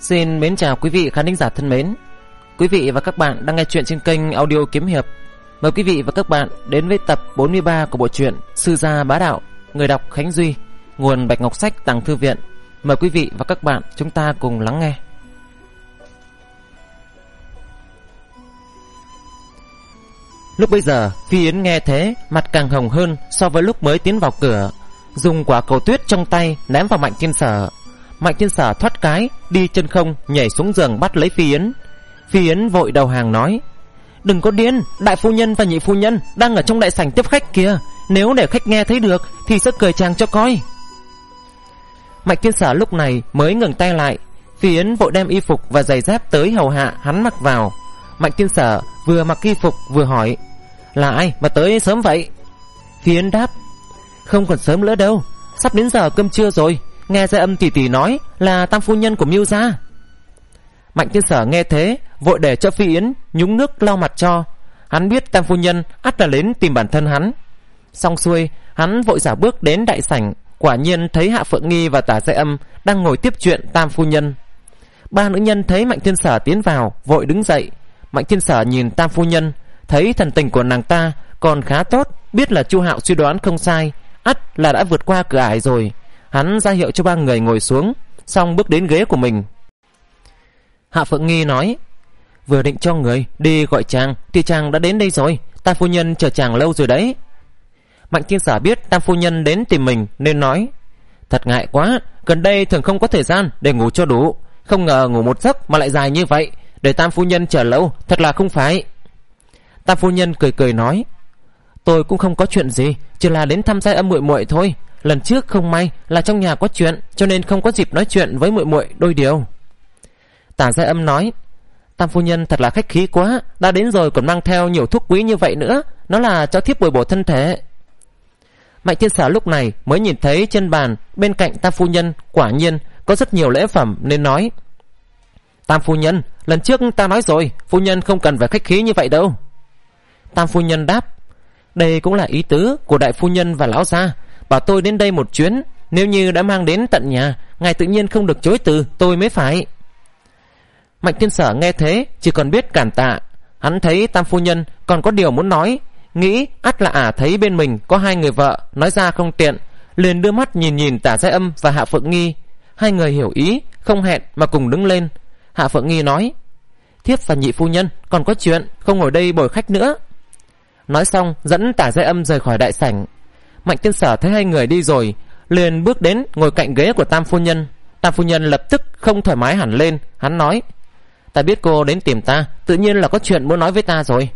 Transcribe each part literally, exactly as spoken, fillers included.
Xin mến chào quý vị khán thính giả thân mến. Quý vị và các bạn đang nghe chuyện trên kênh audio Kiếm Hiệp. Mời quý vị và các bạn đến với tập bốn mươi ba của bộ truyện Sư Gia Bá Đạo, người đọc Khánh Duy, nguồn Bạch Ngọc Sách Tàng Thư Viện. Mời quý vị và các bạn chúng ta cùng lắng nghe. Lúc bây giờ Phi Yến nghe thế, mặt càng hồng hơn so với lúc mới tiến vào cửa, dùng quả cầu tuyết trong tay ném vào Mạnh Thiên Sở. Mạnh Thiên Sở thoát cái, đi chân không nhảy xuống giường bắt lấy Phi Yến. Phi Yến vội đầu hàng nói: "Đừng có điên, đại phu nhân và nhị phu nhân đang ở trong đại sảnh tiếp khách kìa, nếu để khách nghe thấy được thì sẽ cười chàng cho coi." Mạnh Thiên Sở lúc này mới ngừng tay lại. Phi Yến vội đem y phục và giày dép tới hầu hạ hắn mặc vào. Mạnh Thiên Sở vừa mặc y phục vừa hỏi: "Là ai mà tới sớm vậy?" Phi Yến đáp: "Không còn sớm nữa đâu, sắp đến giờ cơm trưa rồi. Nghe Gia Âm tỷ tỷ nói là tam phu nhân của Miêu gia." Mạnh Thiên Sở nghe thế, vội để cho Phi Yến nhúng nước lau mặt cho. Hắn biết tam phu nhân ắt là đến tìm bản thân hắn. Xong xuôi, hắn vội giả bước đến đại sảnh, quả nhiên thấy Hạ Phượng Nghi và Tả Gia Âm đang ngồi tiếp chuyện tam phu nhân. Ba nữ nhân thấy Mạnh Thiên Sở tiến vào, vội đứng dậy. Mạnh Thiên Sở nhìn tam phu nhân, thấy thần tình của nàng ta còn khá tốt, biết là Chu Hạo suy đoán không sai, ắt là đã vượt qua cửa ải rồi. Hắn ra hiệu cho ba người ngồi xuống, xong bước đến ghế của mình. Hạ Phượng Nghi nói: "Vừa định cho người đi gọi chàng thì chàng đã đến đây rồi, tam phu nhân chờ chàng lâu rồi đấy." Mạnh Thiên Sở biết tam phu nhân đến tìm mình nên nói: "Thật ngại quá, gần đây thường không có thời gian để ngủ cho đủ, không ngờ ngủ một giấc mà lại dài như vậy, để tam phu nhân chờ lâu thật là không phải." Tam phu nhân cười cười nói: "Tôi cũng không có chuyện gì, chỉ là đến thăm Gia Âm muội muội thôi. Lần trước không may là trong nhà có chuyện, cho nên không có dịp nói chuyện với muội muội đôi điều." Tả Gia Âm nói: "Tam phu nhân thật là khách khí quá, đã đến rồi còn mang theo nhiều thuốc quý như vậy nữa, nó là cho thiếp bồi bổ thân thể." Mạnh Thiên Sở lúc này mới nhìn thấy trên bàn bên cạnh tam phu nhân quả nhiên có rất nhiều lễ phẩm nên nói: "Tam phu nhân, lần trước ta nói rồi, phu nhân không cần phải khách khí như vậy đâu." Tam phu nhân đáp: "Đây cũng là ý tứ của đại phu nhân và lão gia, bảo tôi đến đây một chuyến, nếu như đã mang đến tận nhà, ngài tự nhiên không được chối từ tôi mới phải." Mạnh Thiên Sở nghe thế chỉ còn biết cảm tạ. Hắn thấy tam phu nhân còn có điều muốn nói, nghĩ ắt là ả thấy bên mình có hai người vợ, nói ra không tiện, liền đưa mắt nhìn nhìn Tả Gia Âm và Hạ Phượng Nghi. Hai người hiểu ý, không hẹn mà cùng đứng lên. Hạ Phượng Nghi nói: "Thiếp và nhị phu nhân còn có chuyện, không ngồi đây bồi khách nữa." Nói xong dẫn Tả Gia Âm rời khỏi đại sảnh. Mạnh Thiên Sở thấy hai người đi rồi, liền bước đến ngồi cạnh ghế của tam phu nhân. Tam phu nhân lập tức không thoải mái hẳn lên. Hắn nói: "Ta biết cô đến tìm ta, tự nhiên là có chuyện muốn nói với ta rồi."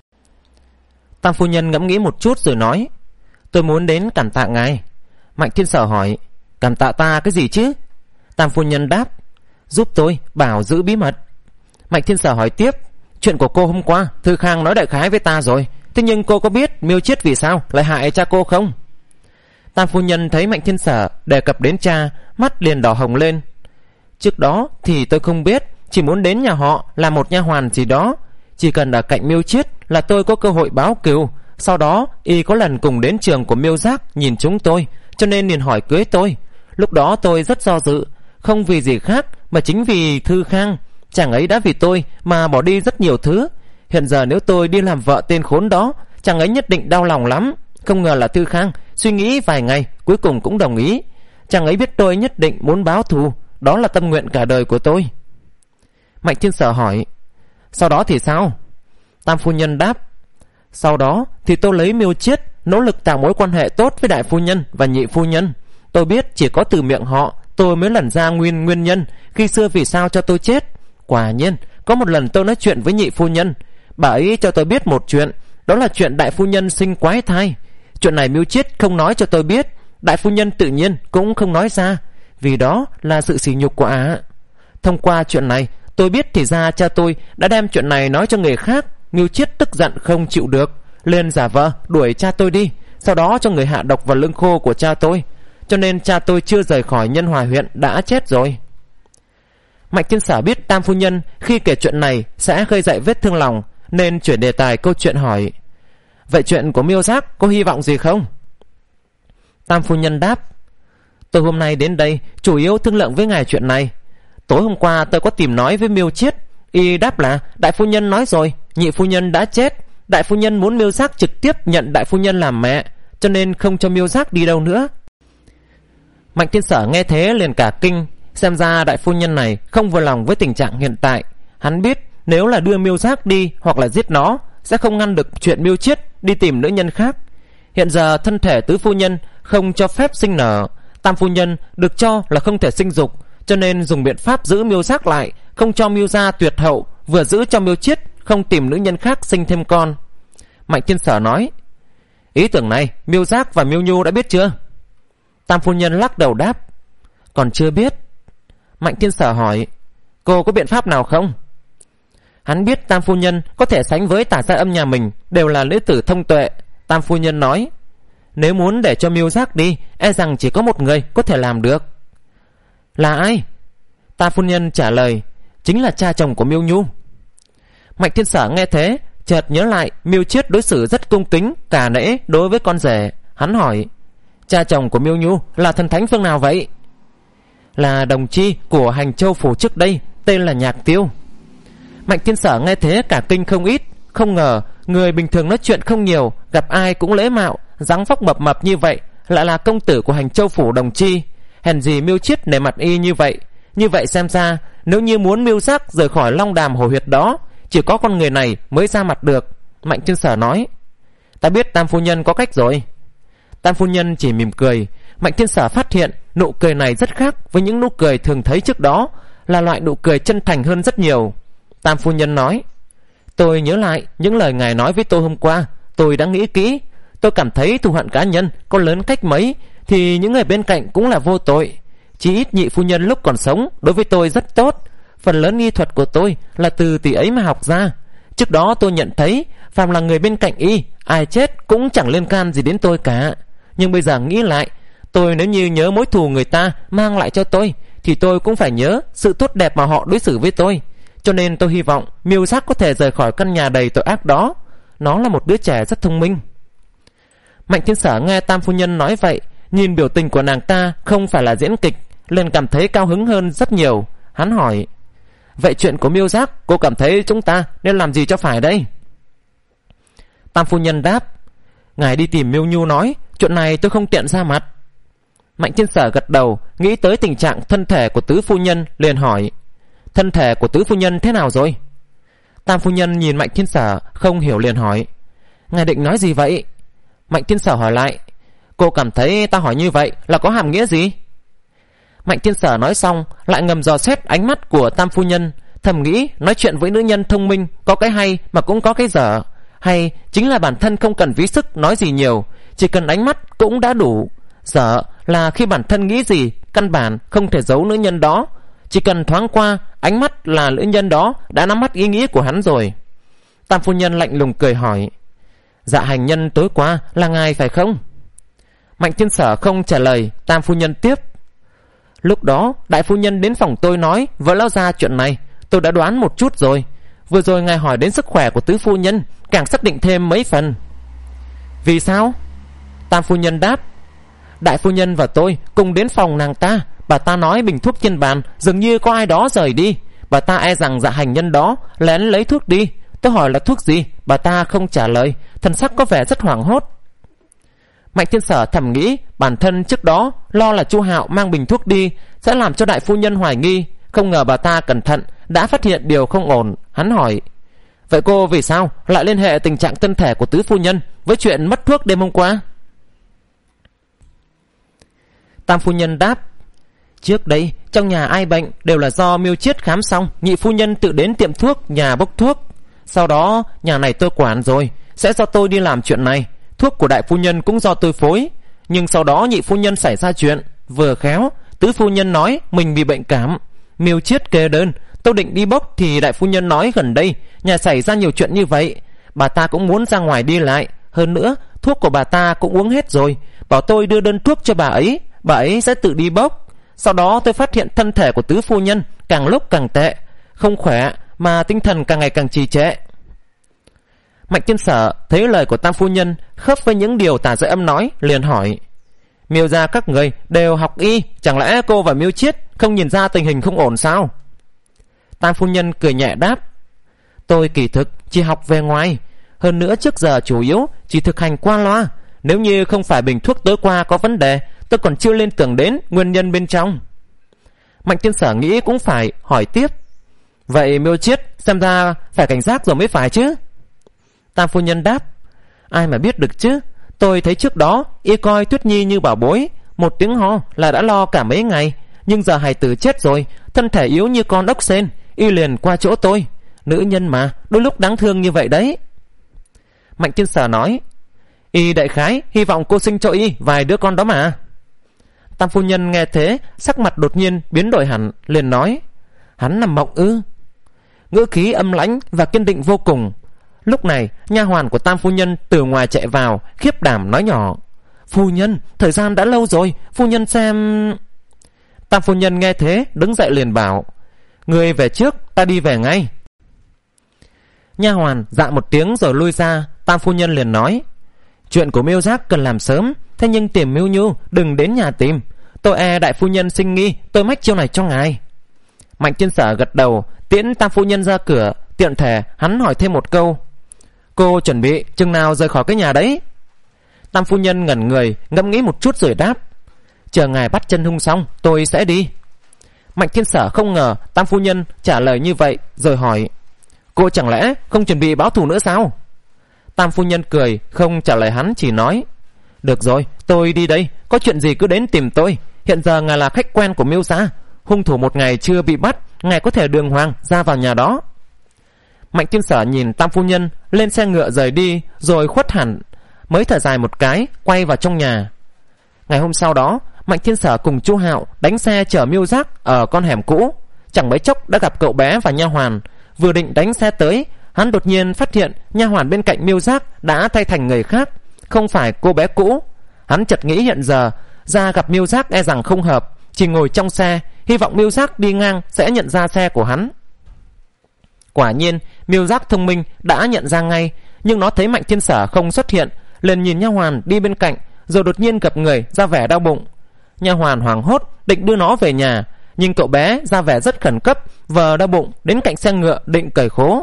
Tam phu nhân ngẫm nghĩ một chút rồi nói: "Tôi muốn đến cảm tạ ngài." Mạnh Thiên Sở hỏi: "Cảm tạ ta cái gì chứ?" Tam phu nhân đáp: "Giúp tôi bảo giữ bí mật." Mạnh Thiên Sở hỏi tiếp: "Chuyện của cô hôm qua Thư Khang nói đại khái với ta rồi, thế nhưng cô có biết Miêu Chiết vì sao lại hại cha cô không?" Tam phu nhân thấy Mạnh Thiên Sở đề cập đến cha, mắt liền đỏ hồng lên. "Trước đó thì tôi không biết, chỉ muốn đến nhà họ làm một nha hoàn gì đó. Chỉ cần ở cạnh Miêu Chiết là tôi có cơ hội báo cừu. Sau đó y có lần cùng đến trường của Miêu Giác nhìn chúng tôi, cho nên liền hỏi cưới tôi. Lúc đó tôi rất do dự, không vì gì khác mà chính vì Thư Khang. Chàng ấy đã vì tôi mà bỏ đi rất nhiều thứ. Hiện giờ nếu tôi đi làm vợ tên khốn đó, chàng ấy nhất định đau lòng lắm. Không ngờ là Thư Khang suy nghĩ vài ngày cuối cùng cũng đồng ý. Chàng ấy biết tôi nhất định muốn báo thù, đó là tâm nguyện cả đời của tôi." Mạnh Thiên Sở hỏi: "Sau đó thì sao?" Tam phu nhân đáp: "Sau đó thì tôi lấy Miêu Chiết, nỗ lực tạo mối quan hệ tốt với đại phu nhân và nhị phu nhân. Tôi biết chỉ có từ miệng họ tôi mới lần ra nguyên nguyên nhân khi xưa vì sao cho tôi chết. Quả nhiên có một lần tôi nói chuyện với nhị phu nhân, bà ấy cho tôi biết một chuyện, đó là chuyện đại phu nhân sinh quái thai. Chuyện này Miêu Chiết không nói cho tôi biết, đại phu nhân tự nhiên cũng không nói ra, vì đó là sự sỉ nhục của ả. Thông qua chuyện này tôi biết thì ra cha tôi đã đem chuyện này nói cho người khác. Miêu Chiết tức giận không chịu được, liền giả vờ đuổi cha tôi đi, sau đó cho người hạ độc vào lưng khô của cha tôi, cho nên cha tôi chưa rời khỏi Nhân Hòa huyện đã chết rồi." Mạnh Thiên Sở biết tam phu nhân khi kể chuyện này sẽ khơi dậy vết thương lòng, nên chuyển đề tài câu chuyện hỏi: "Vậy chuyện của Miêu Giác có hy vọng gì không?" Tam phu nhân đáp: "Tôi hôm nay đến đây chủ yếu thương lượng với ngài chuyện này. Tối hôm qua tôi có tìm nói với Miêu Chiết, y đáp là đại phu nhân nói rồi, nhị phu nhân đã chết. Đại phu nhân muốn Miêu Giác trực tiếp nhận đại phu nhân làm mẹ, cho nên không cho Miêu Giác đi đâu nữa. Mạnh Thiên Sở nghe thế liền cả kinh. Xem ra đại phu nhân này không vừa lòng với tình trạng hiện tại. Hắn biết nếu là đưa Miêu Giác đi hoặc là giết nó, sẽ không ngăn được chuyện Miêu Chiết đi tìm nữ nhân khác. Hiện giờ thân thể tứ phu nhân không cho phép sinh nở, tam phu nhân được cho là không thể sinh dục, cho nên dùng biện pháp giữ Miêu Giác lại, không cho Miêu gia tuyệt hậu, vừa giữ cho Miêu Chiết không tìm nữ nhân khác sinh thêm con. Mạnh Thiên Sở nói: ý tưởng này Miêu Giác và Miêu Nhu đã biết chưa? Tam phu nhân lắc đầu đáp: còn chưa biết. Mạnh Thiên Sở hỏi: cô có biện pháp nào không? Hắn biết tam phu nhân có thể sánh với Tả Gia Âm nhà mình, đều là nữ tử thông tuệ. Tam phu nhân nói: nếu muốn để cho Miêu Giác đi, e rằng chỉ có một người có thể làm được. Là ai? Tam phu nhân trả lời: chính là cha chồng của Miêu Nhu. Mạnh Thiên Sở nghe thế chợt nhớ lại Miêu Chiết đối xử rất cung kính cả nể đối với con rể. Hắn hỏi: cha chồng của Miêu Nhu là thần thánh phương nào vậy? Là đồng chi của Hành Châu phủ trước đây, tên là Nhạc Tiêu. Mạnh Thiên Sở nghe thế cả kinh không ít. Không ngờ người bình thường nói chuyện không nhiều, gặp ai cũng lễ mạo, dáng vóc mập mập như vậy, lại là công tử của Hành Châu phủ đồng chi. Hèn gì Miêu Chiết nể mặt y như vậy. Như vậy xem ra, nếu như muốn Miêu Giác rời khỏi Long Đàm hồ huyệt đó, chỉ có con người này mới ra mặt được. Mạnh Thiên Sở nói: ta biết tam phu nhân có cách rồi. Tam phu nhân chỉ mỉm cười. Mạnh Thiên Sở phát hiện nụ cười này rất khác với những nụ cười thường thấy trước đó, là loại nụ cười chân thành hơn rất nhiều. Tam phu nhân nói: tôi nhớ lại những lời ngài nói với tôi hôm qua, tôi đã nghĩ kỹ. Tôi cảm thấy thù hận cá nhân có lớn cách mấy thì những người bên cạnh cũng là vô tội. Chỉ ít nhị phu nhân lúc còn sống đối với tôi rất tốt. Phần lớn y thuật của tôi là từ tỷ ấy mà học ra. Trước đó tôi nhận thấy phàm là người bên cạnh y, ai chết cũng chẳng liên can gì đến tôi cả. Nhưng bây giờ nghĩ lại, tôi nếu như nhớ mối thù người ta mang lại cho tôi, thì tôi cũng phải nhớ sự tốt đẹp mà họ đối xử với tôi. Cho nên tôi hy vọng Miêu Giác có thể rời khỏi căn nhà đầy tội ác đó. Nó là một đứa trẻ rất thông minh. Mạnh Thiên Sở nghe tam phu nhân nói vậy, nhìn biểu tình của nàng ta không phải là diễn kịch, liền cảm thấy cao hứng hơn rất nhiều. Hắn hỏi: vậy chuyện của Miêu Giác, cô cảm thấy chúng ta nên làm gì cho phải đây? Tam phu nhân đáp: ngài đi tìm Miêu Nhu nói, chuyện này tôi không tiện ra mặt. Mạnh Thiên Sở gật đầu, nghĩ tới tình trạng thân thể của tứ phu nhân, liền hỏi: thân thể của tứ phu nhân thế nào rồi? Tam phu nhân nhìn Mạnh Thiên Sở không hiểu liền hỏi: ngài định nói gì vậy? Mạnh Thiên Sở hỏi lại: cô cảm thấy ta hỏi như vậy là có hàm nghĩa gì? Mạnh Thiên Sở nói xong lại ngầm dò xét ánh mắt của tam phu nhân, thầm nghĩ nói chuyện với nữ nhân thông minh có cái hay mà cũng có cái dở. Hay chính là bản thân không cần phí sức nói gì nhiều, chỉ cần ánh mắt cũng đã đủ. Dở là khi bản thân nghĩ gì căn bản không thể giấu nữ nhân đó, chỉ cần thoáng qua ánh mắt là nữ nhân đó đã nắm bắt ý nghĩ của hắn rồi. Tam phu nhân lạnh lùng cười hỏi: dạ hành nhân tối qua là ngài phải không? Mạnh Thiên Sở không trả lời. Tam phu nhân tiếp: lúc đó đại phu nhân đến phòng tôi nói vợ lão gia chuyện này, tôi đã đoán một chút rồi. Vừa rồi ngài hỏi đến sức khỏe của tứ phu nhân, càng xác định thêm mấy phần. Vì sao? Tam phu nhân đáp: đại phu nhân và tôi cùng đến phòng nàng ta. Bà ta nói bình thuốc trên bàn dường như có ai đó rời đi. Bà ta e rằng dạ hành nhân đó lén lấy thuốc đi. Tôi hỏi là thuốc gì, bà ta không trả lời, thần sắc có vẻ rất hoảng hốt. Mạnh Thiên Sở thầm nghĩ bản thân trước đó lo là Chu Hạo mang bình thuốc đi sẽ làm cho đại phu nhân hoài nghi, không ngờ bà ta cẩn thận đã phát hiện điều không ổn. Hắn hỏi: vậy cô vì sao lại liên hệ tình trạng thân thể của tứ phu nhân với chuyện mất thuốc đêm hôm qua? Tam phu nhân đáp: trước đây trong nhà ai bệnh đều là do Miêu Chiết khám xong, nhị phu nhân tự đến tiệm thuốc nhà bốc thuốc. Sau đó nhà này tôi quản rồi, sẽ do tôi đi làm chuyện này. Thuốc của đại phu nhân cũng do tôi phối. Nhưng sau đó nhị phu nhân xảy ra chuyện, vừa khéo tứ phu nhân nói mình bị bệnh cảm. Miêu Chiết kê đơn, tôi định đi bốc thì đại phu nhân nói gần đây nhà xảy ra nhiều chuyện như vậy, bà ta cũng muốn ra ngoài đi lại. Hơn nữa thuốc của bà ta cũng uống hết rồi, bảo tôi đưa đơn thuốc cho bà ấy, bà ấy sẽ tự đi bốc. Sau đó tôi phát hiện thân thể của tứ phu nhân càng lúc càng tệ, không khỏe mà tinh thần càng ngày càng trì trệ. Mạnh Thiên Sở thấy lời của tam phu nhân khớp với những điều Tả Dư Âm nói, liền hỏi: Miêu gia các người đều học y, chẳng lẽ cô và Miêu Chiết không nhìn ra tình hình không ổn sao? Tam phu nhân cười nhẹ đáp: Tôi kỳ thực chỉ học về ngoài, hơn nữa trước giờ chủ yếu chỉ thực hành qua loa. Nếu như không phải bình thuốc tối qua có vấn đề, tôi còn chưa liên tưởng đến nguyên nhân bên trong. Mạnh Tiên Sở nghĩ cũng phải hỏi tiếp: Vậy Miêu Chiết xem ra phải cảnh giác rồi mới phải chứ? Tam phu nhân đáp: Ai mà biết được chứ, tôi thấy trước đó y coi Tuyết Nhi như bảo bối, một tiếng ho là đã lo cả mấy ngày. Nhưng giờ hài tử chết rồi, thân thể yếu như con ốc sên, y liền qua chỗ tôi. Nữ nhân mà, đôi lúc đáng thương như vậy đấy. Mạnh Tiên Sở nói: Y đại khái hy vọng cô sinh cho y vài đứa con đó mà. Tam phu nhân nghe thế, sắc mặt đột nhiên biến đổi hẳn, liền nói: Hắn nằm mộng ư? Ngữ khí âm lãnh và kiên định vô cùng. Lúc này nha hoàn của Tam phu nhân từ ngoài chạy vào, khiếp đảm nói nhỏ: Phu nhân, thời gian đã lâu rồi, phu nhân xem. Tam phu nhân nghe thế đứng dậy liền bảo: Người về trước, ta đi về ngay. Nha hoàn dạ một tiếng rồi lui ra. Tam phu nhân liền nói: Chuyện của Miêu Giác cần làm sớm, thế nhưng tìm Miêu Nhu đừng đến nhà tìm. Tôi e đại phu nhân sinh nghi, tôi mách chiêu này cho ngài. Mạnh Tiên Sở gật đầu, tiễn Tam phu nhân ra cửa. Tiện thể hắn hỏi thêm một câu: Cô chuẩn bị chừng nào rời khỏi cái nhà đấy? Tam phu nhân ngẩn người, ngẫm nghĩ một chút rồi đáp: Chờ ngài bắt chân hung xong, tôi sẽ đi. Mạnh Thiên Sở không ngờ Tam phu nhân trả lời như vậy, rồi hỏi: Cô chẳng lẽ không chuẩn bị báo thù nữa sao? Tam phu nhân cười, không trả lời hắn, chỉ nói: Được rồi, tôi đi đây, có chuyện gì cứ đến tìm tôi. Hiện giờ ngài là khách quen của Miêu gia, hung thủ một ngày chưa bị bắt, ngài có thể đường hoàng ra vào nhà đó. Mạnh Thiên Sở nhìn Tam phu nhân lên xe ngựa rời đi, rồi khuất hẳn, mới thở dài một cái, quay vào trong nhà. Ngày hôm sau đó, Mạnh Thiên Sở cùng Chu Hạo đánh xe chở Miêu Giác ở con hẻm cũ. Chẳng mấy chốc đã gặp cậu bé và nha hoàn. Vừa định đánh xe tới, hắn đột nhiên phát hiện nha hoàn bên cạnh Miêu Giác đã thay thành người khác, không phải cô bé cũ. Hắn chợt nghĩ hiện giờ ra gặp Miêu Giác e rằng không hợp, chỉ ngồi trong xe, hy vọng Miêu Giác đi ngang sẽ nhận ra xe của hắn. Quả nhiên Miêu Giác thông minh đã nhận ra ngay, nhưng nó thấy Mạnh Thiên Sở không xuất hiện, liền nhìn nha hoàn đi bên cạnh, rồi đột nhiên gặp người ra vẻ đau bụng. Nha hoàn hoảng hốt định đưa nó về nhà, nhưng cậu bé ra vẻ rất khẩn cấp, vờ đau bụng đến cạnh xe ngựa định cởi khố.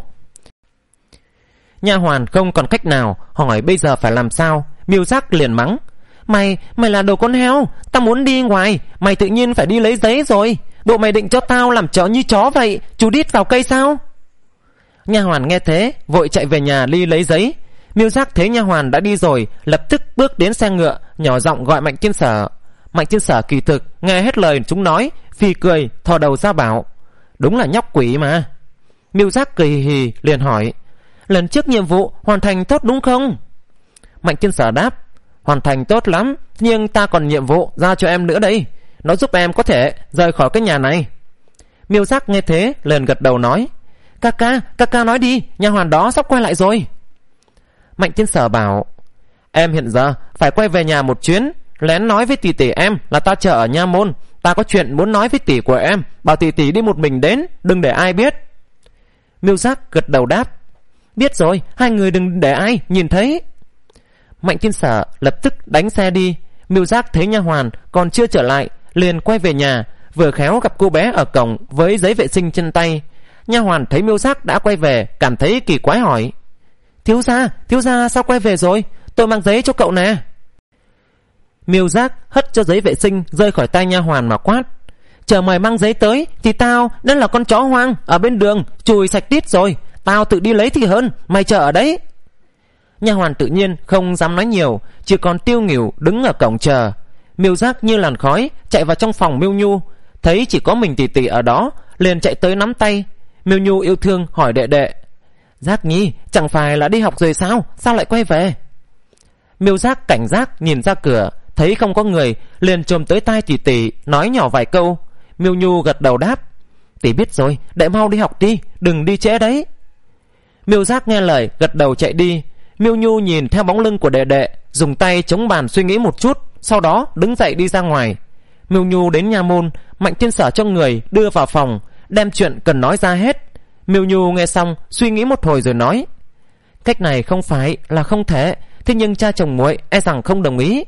Nha hoàn không còn cách nào, hỏi bây giờ phải làm sao. Miêu Giác liền mắng: Mày, mày là đồ con heo, tao muốn đi ngoài, mày tự nhiên phải đi lấy giấy rồi. Bộ mày định cho tao làm chó như chó vậy, chú đít vào cây sao? Nha hoàn nghe thế vội chạy về nhà đi lấy giấy. Miêu Giác thấy nha hoàn đã đi rồi, lập tức bước đến xe ngựa, nhỏ giọng gọi Mạnh Thiên Sở. Mạnh Thiên Sở kỳ thực nghe hết lời chúng nói, phì cười thò đầu ra bảo: Đúng là nhóc quỷ mà. Miêu Giác cười hì hì liền hỏi: Lần trước nhiệm vụ hoàn thành tốt đúng không? Mạnh Thiên Sở đáp: Hoàn thành tốt lắm, nhưng ta còn nhiệm vụ giao cho em nữa đây. Nó giúp em có thể rời khỏi cái nhà này. Miêu Giác nghe thế liền gật đầu nói: Ca ca, ca ca nói đi, nha hoàn đó sắp quay lại rồi. Mạnh Thiên Sở bảo: Em hiện giờ phải quay về nhà một chuyến, lén nói với tỷ tỷ em là ta chờ ở nha môn. Ta có chuyện muốn nói với tỷ của em, bảo tỷ tỷ đi một mình đến, đừng để ai biết. Miêu Giác gật đầu đáp: Biết rồi, hai người đừng để ai nhìn thấy. Mạnh Thiên Sở lập tức đánh xe đi. Miêu Giác thấy nha hoàn còn chưa trở lại, liền quay về nhà, vừa khéo gặp cô bé ở cổng với giấy vệ sinh trên tay. Nha hoàn thấy Miêu Giác đã quay về, cảm thấy kỳ quái hỏi: Thiếu gia, thiếu gia sao quay về rồi? Tôi mang giấy cho cậu nè. Miêu Giác hất cho giấy vệ sinh rơi khỏi tay nha hoàn mà quát: Chờ mày mang giấy tới thì tao đã là con chó hoang ở bên đường chùi sạch tít rồi, tao tự đi lấy thì hơn, mày chờ ở đấy. Nha hoàn tự nhiên không dám nói nhiều, chỉ còn tiêu nghỉu đứng ở cổng chờ. Miêu Giác như làn khói chạy vào trong phòng Miêu Nhu, thấy chỉ có mình tỷ tỷ ở đó, liền chạy tới nắm tay. Miêu Nhu yêu thương hỏi đệ đệ: Giác Nhi, chẳng phải là đi học rồi sao, sao lại quay về? Miêu Giác cảnh giác nhìn ra cửa, thấy không có người, liền chồm tới tai tỷ tỷ nói nhỏ vài câu. Miêu Nhu gật đầu đáp: Tỷ biết rồi, đệ mau đi học đi, đừng đi trễ đấy. Miêu Giác nghe lời gật đầu chạy đi. Miêu Nhu nhìn theo bóng lưng của đệ đệ, dùng tay chống bàn suy nghĩ một chút, sau đó đứng dậy đi ra ngoài. Miêu Nhu đến nha môn, Mạnh Thiên Sở cho người đưa vào phòng, đem chuyện cần nói ra hết. Miêu Nhu nghe xong suy nghĩ một hồi rồi nói: Cách này không phải là không thể, thế nhưng cha chồng muội e rằng không đồng ý.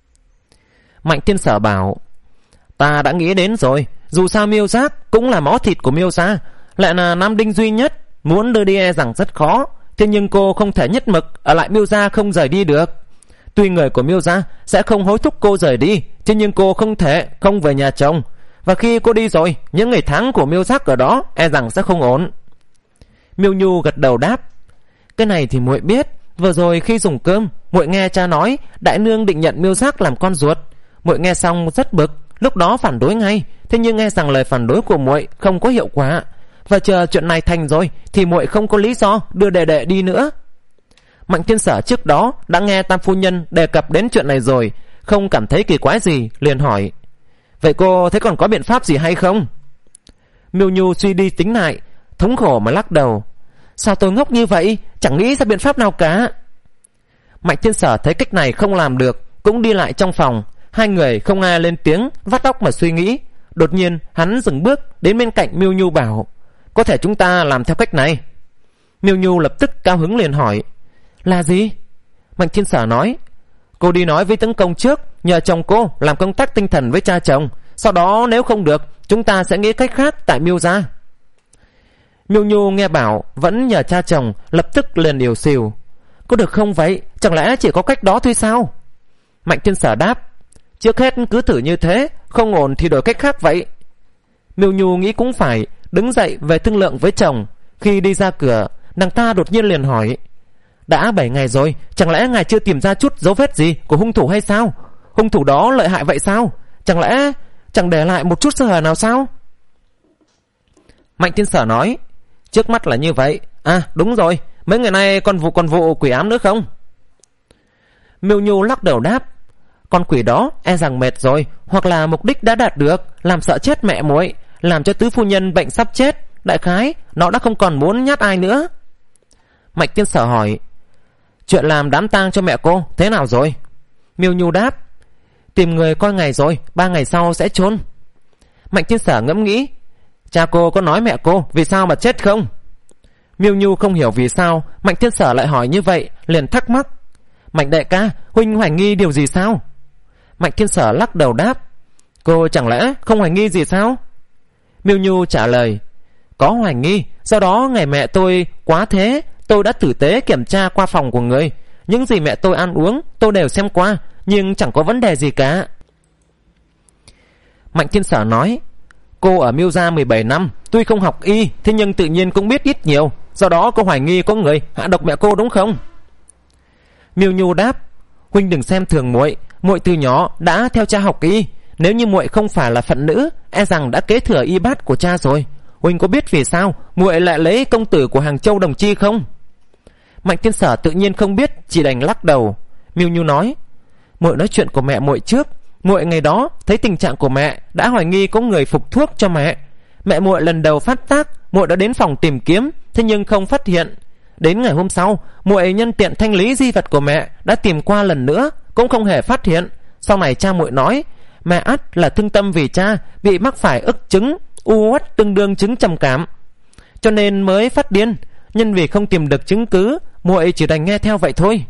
Mạnh Thiên Sở bảo: Ta đã nghĩ đến rồi, dù sao Miêu Giác cũng là máu thịt của Miêu gia, lại là nam đinh duy nhất, muốn đưa đi e rằng rất khó. Thế nhưng cô không thể nhất mực ở lại Miêu gia không rời đi được. Tuy người của Miêu gia sẽ không hối thúc cô rời đi, thế nhưng cô không thể không về nhà chồng. Và khi cô đi rồi, những ngày tháng của Miêu Giác ở đó e rằng sẽ không ổn. Miêu Nhu gật đầu đáp: cái này thì muội biết. Vừa rồi khi dùng cơm, muội nghe cha nói đại nương định nhận Miêu Giác làm con ruột. Muội nghe xong rất bực, lúc đó phản đối ngay. Thế nhưng nghe rằng lời phản đối của muội không có hiệu quả, và chờ chuyện này thành rồi thì muội không có lý do đưa đệ đệ đi nữa. Mạnh Thiên Sở trước đó đã nghe tam phu nhân đề cập đến chuyện này rồi, không cảm thấy kỳ quái gì, liền hỏi: vậy cô thấy còn có biện pháp gì hay không? Miêu Nhu suy đi tính lại, thống khổ mà lắc đầu: sao tôi ngốc như vậy, chẳng nghĩ ra biện pháp nào cả. Mạnh Thiên Sở thấy cách này không làm được, cũng đi lại trong phòng. Hai người không ai lên tiếng, vắt óc mà suy nghĩ. Đột nhiên hắn dừng bước đến bên cạnh Miêu Nhu bảo: có thể chúng ta làm theo cách này. Miêu Nhu lập tức cao hứng liền hỏi: là gì? Mạnh Thiên Sở nói: cô đi nói với tướng công trước, nhờ chồng cô làm công tác tinh thần với cha chồng. Sau đó nếu không được, chúng ta sẽ nghĩ cách khác tại Miêu gia. Miêu Nhu nghe bảo vẫn nhờ cha chồng, lập tức liền điều xìu: có được không vậy? Chẳng lẽ chỉ có cách đó thôi sao? Mạnh Thiên Sở đáp: trước hết cứ thử như thế, không ổn thì đổi cách khác vậy. Miêu Nhu nghĩ cũng phải, đứng dậy về thương lượng với chồng. Khi đi ra cửa, nàng ta đột nhiên liền hỏi: đã bảy ngày rồi, chẳng lẽ ngài chưa tìm ra chút dấu vết gì của hung thủ hay sao? Hung thủ đó lợi hại vậy sao? Chẳng lẽ chẳng để lại một chút sơ hở nào sao? Mạnh Thiên Sở nói: trước mắt là như vậy. À đúng rồi, mấy ngày nay còn vụ còn vụ quỷ ám nữa không? Miêu Nhu lắc đầu đáp: con quỷ đó e rằng mệt rồi, hoặc là mục đích đã đạt được, làm sợ chết mẹ muội, làm cho tứ phu nhân bệnh sắp chết. Đại khái nó đã không còn muốn nhát ai nữa. Mạnh Thiên Sở hỏi: chuyện làm đám tang cho mẹ cô thế nào rồi? Miêu Nhu đáp: tìm người coi ngày rồi, ba ngày sau sẽ chôn. Mạnh Thiên Sở ngẫm nghĩ: cha cô có nói mẹ cô vì sao mà chết không? Miêu Nhu không hiểu vì sao Mạnh Thiên Sở lại hỏi như vậy, liền thắc mắc: Mạnh đại ca, huynh hoài nghi điều gì sao? Mạnh Thiên Sở lắc đầu đáp: cô chẳng lẽ không hoài nghi gì sao? Miêu Nhu trả lời: có hoài nghi. Do đó ngày mẹ tôi quá thế, tôi đã tử tế kiểm tra qua phòng của người. Những gì mẹ tôi ăn uống tôi đều xem qua, nhưng chẳng có vấn đề gì cả. Mạnh Thiên Sở nói: cô ở Miêu gia mười bảy năm, tuy không học y, thế nhưng tự nhiên cũng biết ít nhiều. Do đó cô hoài nghi có người hạ độc mẹ cô đúng không? Miêu Nhu đáp: huynh đừng xem thường muội, muội từ nhỏ đã theo cha học y. Nếu như muội không phải là phận nữ, e rằng đã kế thừa y bát của cha rồi. Huynh có biết vì sao muội lại lấy công tử của Hàng Châu Đồng Chi không? Mạnh Thiên Sở tự nhiên không biết, chỉ đành lắc đầu. Miêu Nhu nói: muội nói chuyện của mẹ muội trước. Muội ngày đó thấy tình trạng của mẹ, đã hoài nghi có người phục thuốc cho mẹ. Mẹ muội lần đầu phát tác, muội đã đến phòng tìm kiếm, thế nhưng không phát hiện. Đến ngày hôm sau, muội nhân tiện thanh lý di vật của mẹ, đã tìm qua lần nữa, cũng không hề phát hiện. Sau này cha muội nói mẹ ắt là thương tâm vì cha bị mắc phải ức chứng u uất tương đương chứng trầm cảm, cho nên mới phát điên. Nhân vì không tìm được chứng cứ, muội chỉ đành nghe theo vậy thôi.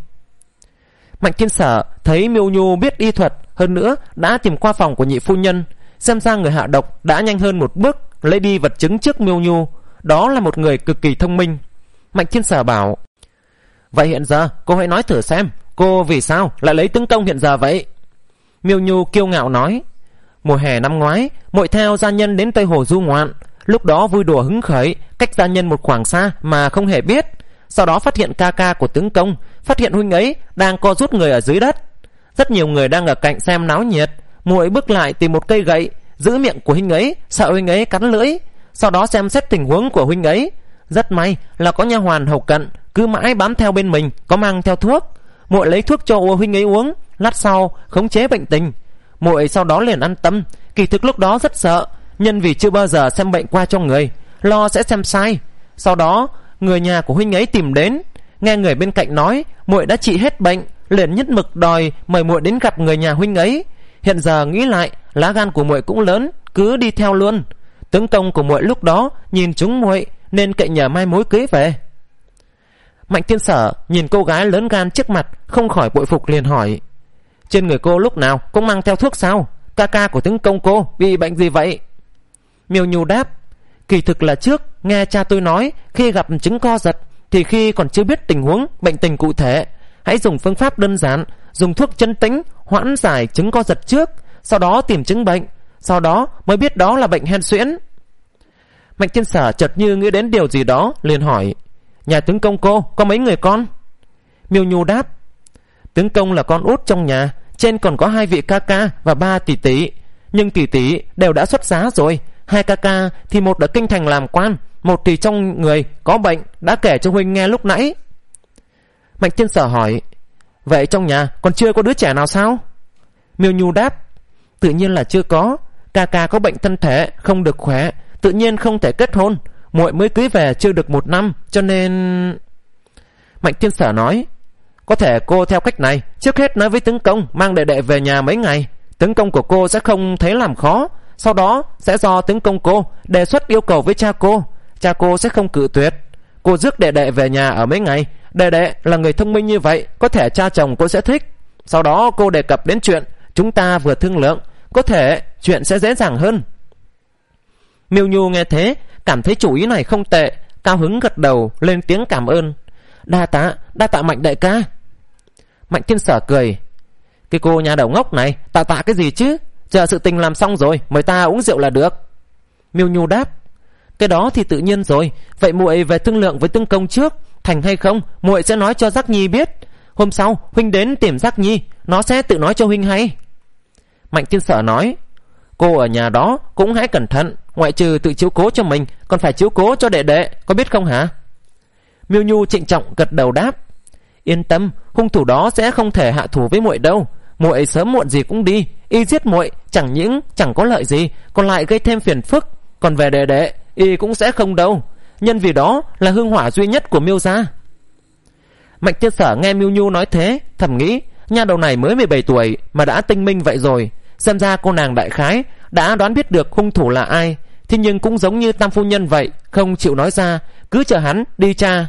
Mạnh Thiên Sở thấy Miêu Nhu biết y thuật, hơn nữa đã tìm qua phòng của nhị phu nhân, xem ra người hạ độc đã nhanh hơn một bước lấy đi vật chứng trước Miêu Nhu. Đó là một người cực kỳ thông minh. Mạnh Thiên Sở bảo: vậy hiện giờ cô hãy nói thử xem, cô vì sao lại lấy tướng công hiện giờ vậy? Miêu Nhu kiêu ngạo nói: mùa hè năm ngoái, muội theo gia nhân đến Tây Hồ du ngoạn. Lúc đó vui đùa hứng khởi, cách gia nhân một khoảng xa mà không hề biết. Sau đó phát hiện ca ca của tướng công, phát hiện huynh ấy đang co rút người ở dưới đất. Rất nhiều người đang ở cạnh xem náo nhiệt. Muội bước lại tìm một cây gậy, giữ miệng của huynh ấy, sợ huynh ấy cắn lưỡi. Sau đó xem xét tình huống của huynh ấy. Rất may là có nha hoàn hầu cận cứ mãi bám theo bên mình, có mang theo thuốc. Muội lấy thuốc cho huynh ấy uống, lát sau khống chế bệnh tình. Muội sau đó liền an tâm. Kỳ thực lúc đó rất sợ, nhân vì chưa bao giờ xem bệnh qua cho người, lo sẽ xem sai. Sau đó người nhà của huynh ấy tìm đến, nghe người bên cạnh nói muội đã trị hết bệnh, liền nhất mực đòi mời muội đến gặp người nhà huynh ấy. Hiện giờ nghĩ lại, lá gan của muội cũng lớn, cứ đi theo luôn. Tướng công của muội lúc đó nhìn chúng muội, nên cậy nhờ mai mối cưới về. Mạnh Thiên Sở nhìn cô gái lớn gan trước mặt, không khỏi bội phục, liền hỏi: trên người cô lúc nào cũng mang theo thuốc sao? Ca ca của tướng công cô bị bệnh gì vậy? Miêu Nhu đáp: Kỳ thực là trước nghe cha tôi nói, khi gặp chứng co giật thì khi còn chưa biết tình huống bệnh tình cụ thể, hãy dùng phương pháp đơn giản, dùng thuốc chân tĩnh hoãn giải chứng co giật trước, sau đó tìm chứng bệnh, sau đó mới biết đó là bệnh hen suyễn. Mạnh Thiên Sở chợt như nghĩ đến điều gì đó, liền hỏi: Nhà tướng công cô có mấy người con? Miêu Nhu đáp: Tướng công là con út trong nhà, trên còn có hai vị ca ca và ba tỷ tỷ, nhưng tỷ tỷ đều đã xuất giá rồi. Hai ca ca thì một ở kinh thành làm quan, một thì trong người có bệnh, đã kể cho huynh nghe lúc nãy. Mạnh Thiên Sở hỏi: Vậy trong nhà còn chưa có đứa trẻ nào sao? Miêu Nhu đáp: Tự nhiên là chưa có. Ca ca có bệnh thân thể không được khỏe, tự nhiên không thể kết hôn. Muội mới cưới về chưa được một năm, cho nên... Mạnh Thiên Sở nói: Có thể cô theo cách này, trước hết nói với tướng công mang đệ đệ về nhà mấy ngày. Tướng công của cô sẽ không thấy làm khó, sau đó sẽ do tướng công cô đề xuất yêu cầu với cha cô. Cha cô sẽ không cự tuyệt. Cô rước đệ đệ về nhà ở mấy ngày. Đệ đệ là người thông minh như vậy, có thể cha chồng cô sẽ thích. Sau đó cô đề cập đến chuyện chúng ta vừa thương lượng, có thể chuyện sẽ dễ dàng hơn. Miêu Nhu nghe thế, cảm thấy chủ ý này không tệ, cao hứng gật đầu lên tiếng cảm ơn. Đa tạ, đa tạ Mạnh đại ca. Mạnh Thiên Sở cười: Cái cô nhà đầu ngốc này, tạ tạ cái gì chứ? Chờ sự tình làm xong rồi mời ta uống rượu là được. Miêu Nhu đáp: Cái đó thì tự nhiên rồi. Vậy muội về thương lượng với tướng công trước, thành hay không muội sẽ nói cho Giác Nhi biết. Hôm sau huynh đến tìm Giác Nhi, nó sẽ tự nói cho huynh hay. Mạnh Thiên Sở nói: Cô ở nhà đó cũng hãy cẩn thận, ngoại trừ tự chiếu cố cho mình, còn phải chiếu cố cho đệ đệ, có biết không hả? Miêu Nhu trịnh trọng gật đầu đáp: Yên tâm, hung thủ đó sẽ không thể hạ thủ với muội đâu. Muội sớm muộn gì cũng đi, y giết muội chẳng những chẳng có lợi gì, còn lại gây thêm phiền phức. Còn về đệ đệ, y cũng sẽ không đâu, nhân vì đó là hương hỏa duy nhất của Miêu gia. Mạnh Thiên Sở nghe Miêu Nhu nói thế, thầm nghĩ nha đầu này mới mười bảy tuổi mà đã tinh minh vậy rồi, xem ra cô nàng đại khái đã đoán biết được hung thủ là ai. Thế nhưng cũng giống như Tam phu nhân vậy, không chịu nói ra, cứ chờ hắn đi tra.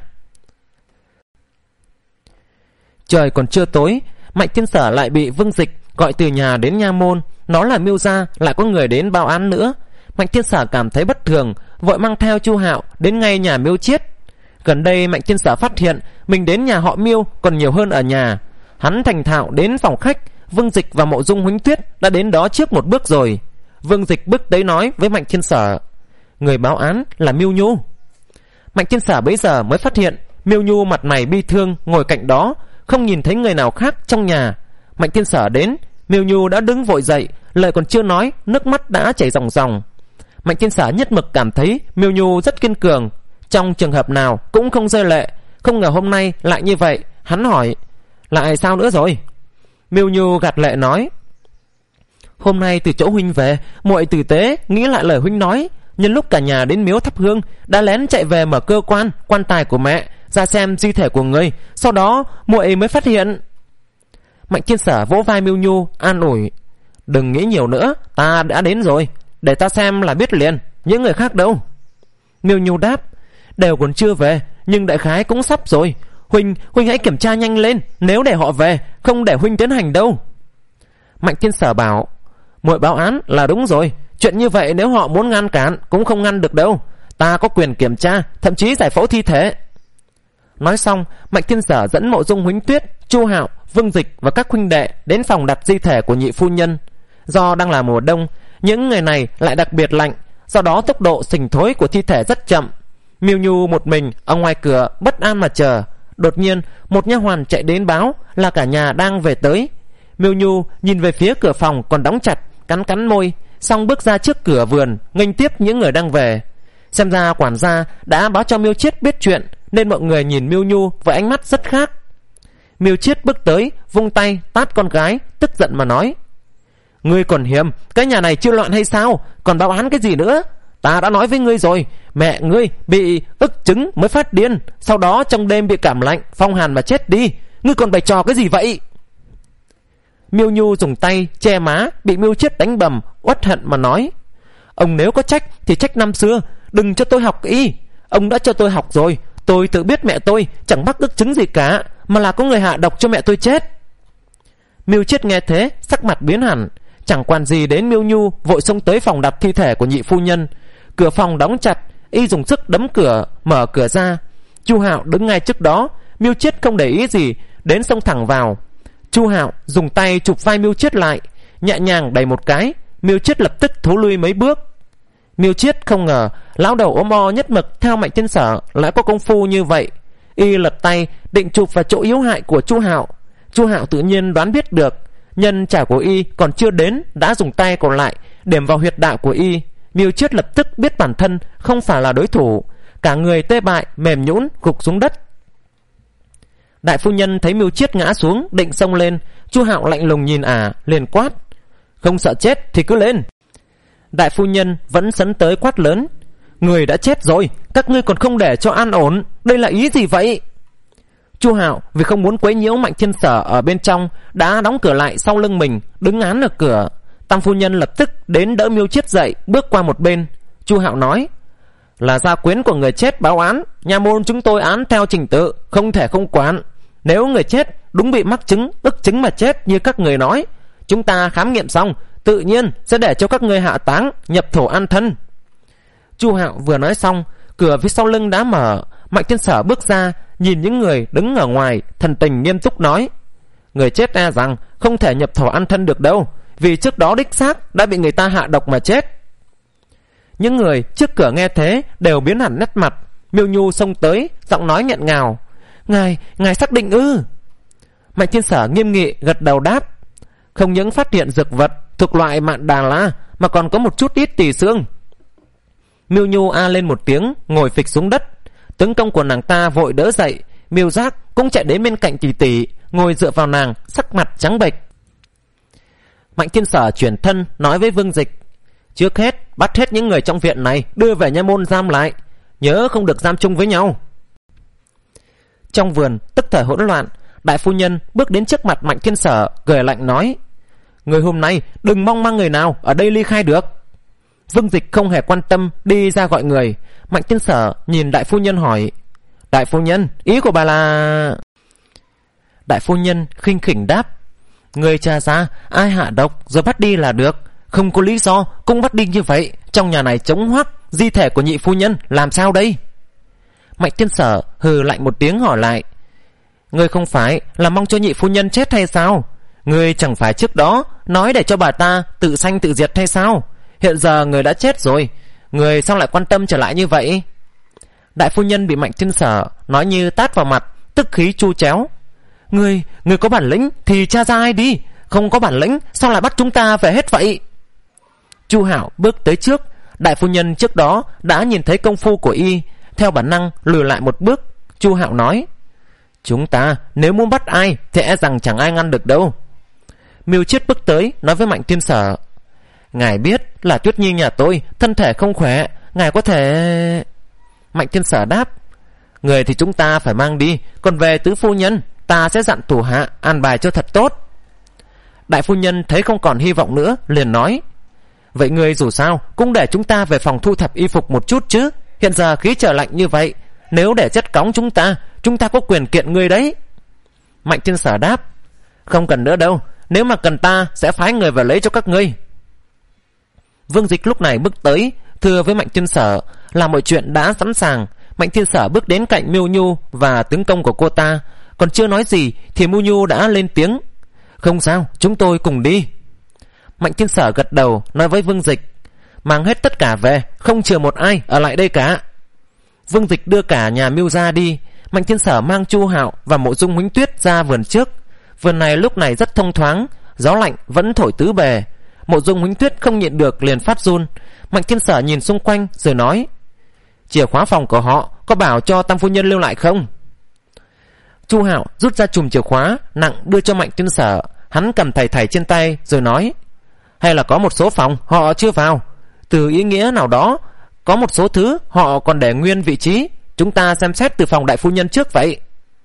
Trời còn chưa tối, Mạnh Thiên Sở lại bị Vương Dịch gọi từ nhà đến nha môn, nó là Miêu gia lại có người đến báo án nữa. Mạnh Thiên Sở cảm thấy bất thường, vội mang theo Chu Hạo đến ngay nhà Miêu Chiết. Gần đây Mạnh Thiên Sở phát hiện mình đến nhà họ Miêu còn nhiều hơn ở nhà. Hắn thành thạo đến phòng khách, Vương Dịch và Mộ Dung Huỳnh Tuyết đã đến đó trước một bước rồi. Vương Dịch bước tới nói với Mạnh Thiên Sở: Người báo án là Miêu Nhu. Mạnh Thiên Sở bấy giờ mới phát hiện Miêu Nhu mặt mày bi thương ngồi cạnh đó, không nhìn thấy người nào khác trong nhà. Mạnh Thiên Sở đến, Miêu Nhu đã đứng vội dậy, lời còn chưa nói, nước mắt đã chảy ròng ròng. Mạnh Thiên Sở nhất mực cảm thấy Miêu Nhu rất kiên cường, trong trường hợp nào cũng không rơi lệ. Không ngờ hôm nay lại như vậy. Hắn hỏi: Lại sao nữa rồi? Miêu Nhu gạt lệ nói: Hôm nay từ chỗ huynh về, muội tử tế nghĩ lại lời huynh nói, nhân lúc cả nhà đến miếu thắp hương, đã lén chạy về mở cơ quan quan tài của mẹ ra xem di thể của người, sau đó muội mới phát hiện. Mạnh Thiên Sở vỗ vai Miêu Nhu an ủi: Đừng nghĩ nhiều nữa, ta đã đến rồi, để ta xem là biết liền. Những người khác đâu? Miêu Nhu đáp: Đều còn chưa về, nhưng đại khái cũng sắp rồi. Huynh, huynh hãy kiểm tra nhanh lên, nếu để họ về, không để huynh tiến hành đâu. Mạnh Thiên Sở bảo: Muội báo án là đúng rồi, chuyện như vậy nếu họ muốn ngăn cản cũng không ngăn được đâu. Ta có quyền kiểm tra, thậm chí giải phẫu thi thể. Nói xong, Mạnh Thiên Sở dẫn Mộ Dung Huỳnh Tuyết, Chu Hạo, Vương Dịch và các huynh đệ đến phòng đặt di thể của nhị phu nhân. Do đang là mùa đông, những ngày này lại đặc biệt lạnh, do đó tốc độ sình thối của thi thể rất chậm. Miêu Nhu một mình ở ngoài cửa bất an mà chờ. Đột nhiên một nha hoàn chạy đến báo là cả nhà đang về tới. Miêu Nhu nhìn về phía cửa phòng còn đóng chặt, cắn cắn môi, xong bước ra trước cửa vườn nghênh tiếp những người đang về. Xem ra quản gia đã báo cho Miêu Chiết biết chuyện, nên mọi người nhìn Miêu Nhu với ánh mắt rất khác. Miêu Chiết bước tới, vung tay tát con gái, tức giận mà nói: Ngươi còn hiềm, cái nhà này chưa loạn hay sao, còn báo án cái gì nữa? Ta đã nói với ngươi rồi, mẹ ngươi bị ức chứng mới phát điên, sau đó trong đêm bị cảm lạnh, phong hàn mà chết đi. Ngươi còn bày trò cái gì vậy? Miêu Nhu dùng tay che má bị Miêu Chiết đánh bầm, uất hận mà nói: Ông nếu có trách thì trách năm xưa, đừng cho tôi học y. Ông đã cho tôi học rồi, tôi tự biết mẹ tôi chẳng mắc ức chứng gì cả, mà là có người hạ độc cho mẹ tôi chết. Miêu Chiết nghe thế, sắc mặt biến hẳn, chẳng quan gì đến Miêu Nhu, vội xông tới phòng đặt thi thể của nhị phu nhân. Cửa phòng đóng chặt, y dùng sức đấm cửa, mở cửa ra. Chu Hạo đứng ngay trước đó. Miêu Chiết không để ý gì, đến xông thẳng vào. Chu Hạo dùng tay chụp vai Miêu Chiết lại, nhẹ nhàng đẩy một cái. Miêu Chiết lập tức thối lui mấy bước. Miêu Chiết không ngờ lão đầu ốm o nhất mực theo Mạnh Thiên Sở lại có công phu như vậy. Y lật tay định chụp vào chỗ yếu hại của Chu Hạo. Chu Hạo tự nhiên đoán biết được, nhân chảo của y còn chưa đến đã dùng tay còn lại điểm vào huyệt đạo của y. Miêu Chiết lập tức biết bản thân không phải là đối thủ, cả người tê bại mềm nhũn gục xuống đất. Đại phu nhân thấy Miêu Chiết ngã xuống định xông lên. Chu Hạo lạnh lùng nhìn ả, liền quát: không sợ chết thì cứ lên. Đại phu nhân vẫn sấn tới quát lớn: người đã chết rồi, các ngươi còn không để cho an ổn, đây là ý gì vậy? Chu Hạo vì không muốn quấy nhiễu Mạnh Thiên Sở ở bên trong đã đóng cửa lại sau lưng mình, đứng án ở cửa. Tam phu nhân lập tức đến đỡ Miêu Chiết dậy, bước qua một bên. Chu Hạo nói: là gia quyến của người chết báo án, nhà môn chúng tôi án theo trình tự, không thể không quản. Nếu người chết đúng bị mắc chứng ức chứng mà chết như các người nói, chúng ta khám nghiệm xong tự nhiên sẽ để cho các ngươi hạ táng, nhập thổ an thân. Chu Hạo vừa nói xong, cửa phía sau lưng đã mở. Mạnh Thiên Sở bước ra, nhìn những người đứng ở ngoài, thần tình nghiêm túc nói: người chết e rằng không thể nhập thổ an thân được đâu, vì trước đó đích xác đã bị người ta hạ độc mà chết. Những người trước cửa nghe thế đều biến hẳn nét mặt. Miêu Nhu xông tới, giọng nói nghẹn ngào: ngài ngài xác định ư? Mạnh Thiên Sở nghiêm nghị gật đầu đáp: không những phát hiện dược vật thuộc loại mạn đà la mà còn có một chút ít tỳ xương. Miêu Nhu a lên một tiếng, ngồi phịch xuống đất. Tướng công của nàng ta vội đỡ dậy. Miêu Giác cũng chạy đến bên cạnh tỷ tỷ, ngồi dựa vào nàng, sắc mặt trắng bệch. Mạnh Thiên Sở chuyển thân nói với Vương Dịch: trước hết bắt hết những người trong viện này đưa về nha môn giam lại, nhớ không được giam chung với nhau. Trong vườn tức thời hỗn loạn. Đại phu nhân bước đến trước mặt Mạnh Thiên Sở, cười lạnh nói: người hôm nay đừng mong mang người nào ở đây ly khai được. Vương Dịch không hề quan tâm, đi ra gọi người. Mạnh Thiên Sở nhìn đại phu nhân hỏi: đại phu nhân, ý của bà là? Đại phu nhân khinh khỉnh đáp: người tra ra ai hạ độc rồi bắt đi là được, không có lý do cũng bắt đi như vậy. Trong nhà này trống hoắc, di thể của nhị phu nhân làm sao đây? Mạnh Thiên Sở hừ lạnh một tiếng hỏi lại: người không phải là mong cho nhị phu nhân chết hay sao? Người chẳng phải trước đó nói để cho bà ta tự sanh tự diệt hay sao? Hiện giờ người đã chết rồi, người sao lại quan tâm trở lại như vậy? Đại phu nhân bị Mạnh Thiên Sở nói như tát vào mặt, tức khí chu chéo: Người, người có bản lĩnh thì tra ra ai đi, không có bản lĩnh sao lại bắt chúng ta về hết vậy? Chu Hạo bước tới trước. Đại phu nhân trước đó đã nhìn thấy công phu của y, theo bản năng lùi lại một bước. Chu Hạo nói: chúng ta nếu muốn bắt ai thì e rằng chẳng ai ngăn được đâu. Miêu Chiết bước tới nói với Mạnh Thiên Sở: ngài biết là Tuyết Nhi nhà tôi thân thể không khỏe, ngài có thể... Mạnh Thiên Sở đáp: người thì chúng ta phải mang đi, còn về tứ phu nhân ta sẽ dặn thủ hạ an bài cho thật tốt. Đại phu nhân thấy không còn hy vọng nữa, liền nói: vậy người dù sao cũng để chúng ta về phòng thu thập y phục một chút chứ. Hiện giờ khí trời lạnh như vậy, nếu để chất cóng chúng ta, chúng ta có quyền kiện người đấy. Mạnh Thiên Sở đáp: không cần nữa đâu, nếu mà cần ta sẽ phái người về lấy cho các ngươi. Vương Dịch lúc này bước tới, thưa với Mạnh Thiên Sở là mọi chuyện đã sẵn sàng. Mạnh Thiên Sở bước đến cạnh Miêu Nhu và tướng công của cô ta, còn chưa nói gì thì Miêu Nhu đã lên tiếng: không sao, chúng tôi cùng đi. Mạnh Thiên Sở gật đầu nói với Vương Dịch: mang hết tất cả về, không chừa một ai ở lại đây cả. Vương Dịch đưa cả nhà Miêu ra đi. Mạnh Thiên Sở mang Chu Hạo và Mộ Dung Huỳnh Tuyết ra vườn trước. Vườn này lúc này rất thông thoáng, gió lạnh vẫn thổi tứ bề. Mộ Dung Huỳnh Tuyết không nhịn được liền phát run. Mạnh Thiên Sở nhìn xung quanh rồi nói: chìa khóa phòng của họ có bảo cho Tam phu nhân lưu lại không? Chu Hạo rút ra chùm chìa khóa nặng đưa cho Mạnh Thiên Sở. Hắn cầm thảy thảy trên tay rồi nói: hay là có một số phòng họ chưa vào, từ ý nghĩa nào đó có một số thứ họ còn để nguyên vị trí, chúng ta xem xét từ phòng đại phu nhân trước vậy.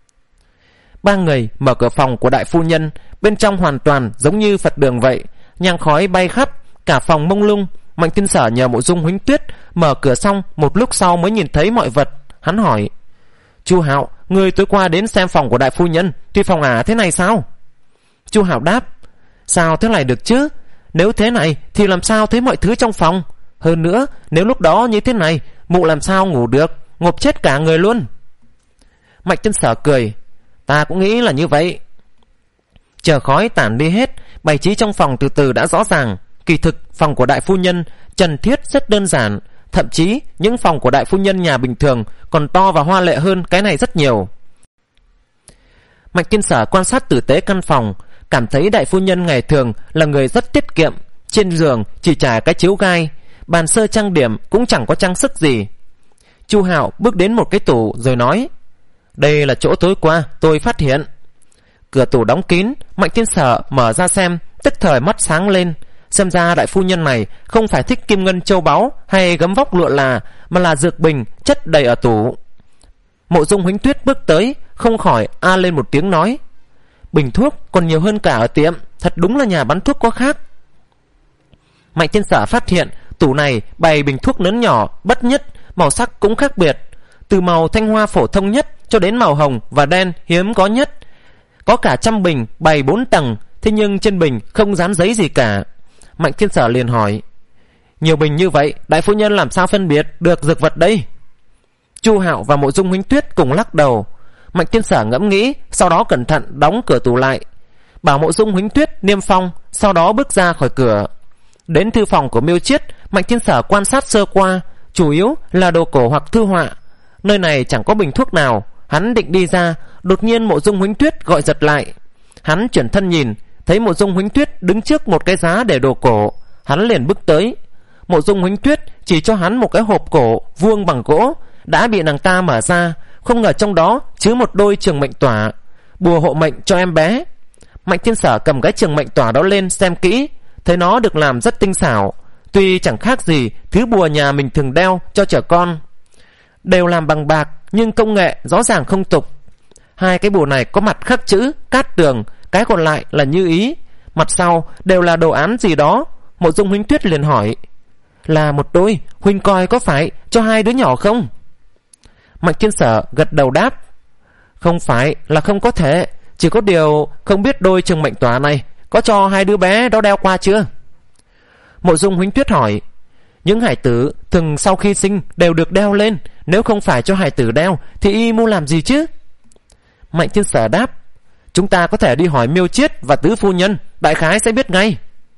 Ba người mở cửa phòng của đại phu nhân. Bên trong hoàn toàn giống như Phật đường vậy, nhang khói bay khắp, cả phòng mông lung. Mạnh Thiên Sở nhờ Mộ Dung Huỳnh Tuyết mở cửa xong một lúc sau mới nhìn thấy mọi vật. Hắn hỏi: Chu Hạo, người tối qua đến xem phòng của đại phu nhân thì phòng ả thế này sao? Chu Hạo đáp: sao thế này được chứ, nếu thế này thì làm sao thấy mọi thứ trong phòng? Hơn nữa, nếu lúc đó như thế này, mụ làm sao ngủ được, ngộp chết cả người luôn. Mạnh Thiên Sở cười, ta cũng nghĩ là như vậy. Chờ khói tản đi hết, bày trí trong phòng từ từ đã rõ ràng. Kỳ thực phòng của đại phu nhân Trần Thiết rất đơn giản, thậm chí những phòng của đại phu nhân nhà bình thường còn to và hoa lệ hơn cái này rất nhiều. Mạnh Thiên Sở quan sát tử tế căn phòng, cảm thấy đại phu nhân ngày thường là người rất tiết kiệm. Trên giường chỉ trải cái chiếu gai, bàn sơ trang điểm cũng chẳng có trang sức gì. Chu Hạo bước đến một cái tủ rồi nói, đây là chỗ tối qua tôi phát hiện. Cửa tủ đóng kín, Mạnh Thiên Sở mở ra xem, tức thời mắt sáng lên. Xem ra đại phu nhân này không phải thích kim ngân châu báu hay gấm vóc lụa là, mà là dược bình chất đầy ở tủ. Mộ Dung Huỳnh Tuyết bước tới, không khỏi a lên một tiếng nói, bình thuốc còn nhiều hơn cả ở tiệm, thật đúng là nhà bán thuốc có khác. Mạnh Thiên Sở phát hiện tủ này bày bình thuốc lớn nhỏ bất nhất, màu sắc cũng khác biệt, từ màu thanh hoa phổ thông nhất cho đến màu hồng và đen hiếm có nhất. Có cả trăm bình bày bốn tầng, thế nhưng trên bình không dán giấy gì cả. Mạnh Thiên Sở liền hỏi, nhiều bình như vậy, đại phu nhân làm sao phân biệt được dược vật đây? Chu Hạo và Mộ Dung Huỳnh Tuyết cùng lắc đầu. Mạnh Thiên Sở ngẫm nghĩ, sau đó cẩn thận đóng cửa tủ lại, bảo Mộ Dung Huỳnh Tuyết niêm phong, sau đó bước ra khỏi cửa. Đến thư phòng của Miêu Chiết, Mạnh Thiên Sở quan sát sơ qua, chủ yếu là đồ cổ hoặc thư họa. Nơi này chẳng có bình thuốc nào. Hắn định đi ra, đột nhiên Mộ Dung Huỳnh Tuyết gọi giật lại. Hắn chuyển thân nhìn, thấy Mộ Dung Huỳnh Tuyết đứng trước một cái giá để đồ cổ. Hắn liền bước tới. Mộ Dung Huỳnh Tuyết chỉ cho hắn một cái hộp cổ vuông bằng gỗ, đã bị nàng ta mở ra, không ngờ trong đó chứa một đôi trường mệnh tỏa, bùa hộ mệnh cho em bé. Mạnh Thiên Sở cầm cái trường mệnh tỏa đó lên xem kỹ, thấy nó được làm rất tinh xảo, tuy chẳng khác gì thứ bùa nhà mình thường đeo cho trẻ con. Đều làm bằng bạc, nhưng công nghệ rõ ràng không tục. Hai cái bùa này có mặt khắc chữ Cát Tường, cái còn lại là Như Ý, mặt sau đều là đồ án gì đó. Mộ Dung Huỳnh Tuyết liền hỏi, là một đôi, huynh coi có phải cho hai đứa nhỏ không? Mạnh Thiên Sở gật đầu đáp, không phải là không có thể, chỉ có điều không biết đôi trường mệnh tỏa này có cho hai đứa bé đó đeo qua chưa? Mộ Dung Huỳnh Tuyết hỏi, những hải tử thường sau khi sinh đều được đeo lên, nếu không phải cho hải tử đeo thì y mua làm gì chứ? Mạnh Thiên Sở đáp, chúng ta có thể đi hỏi Miêu Chiết và Tứ phu nhân, đại khái sẽ biết ngay.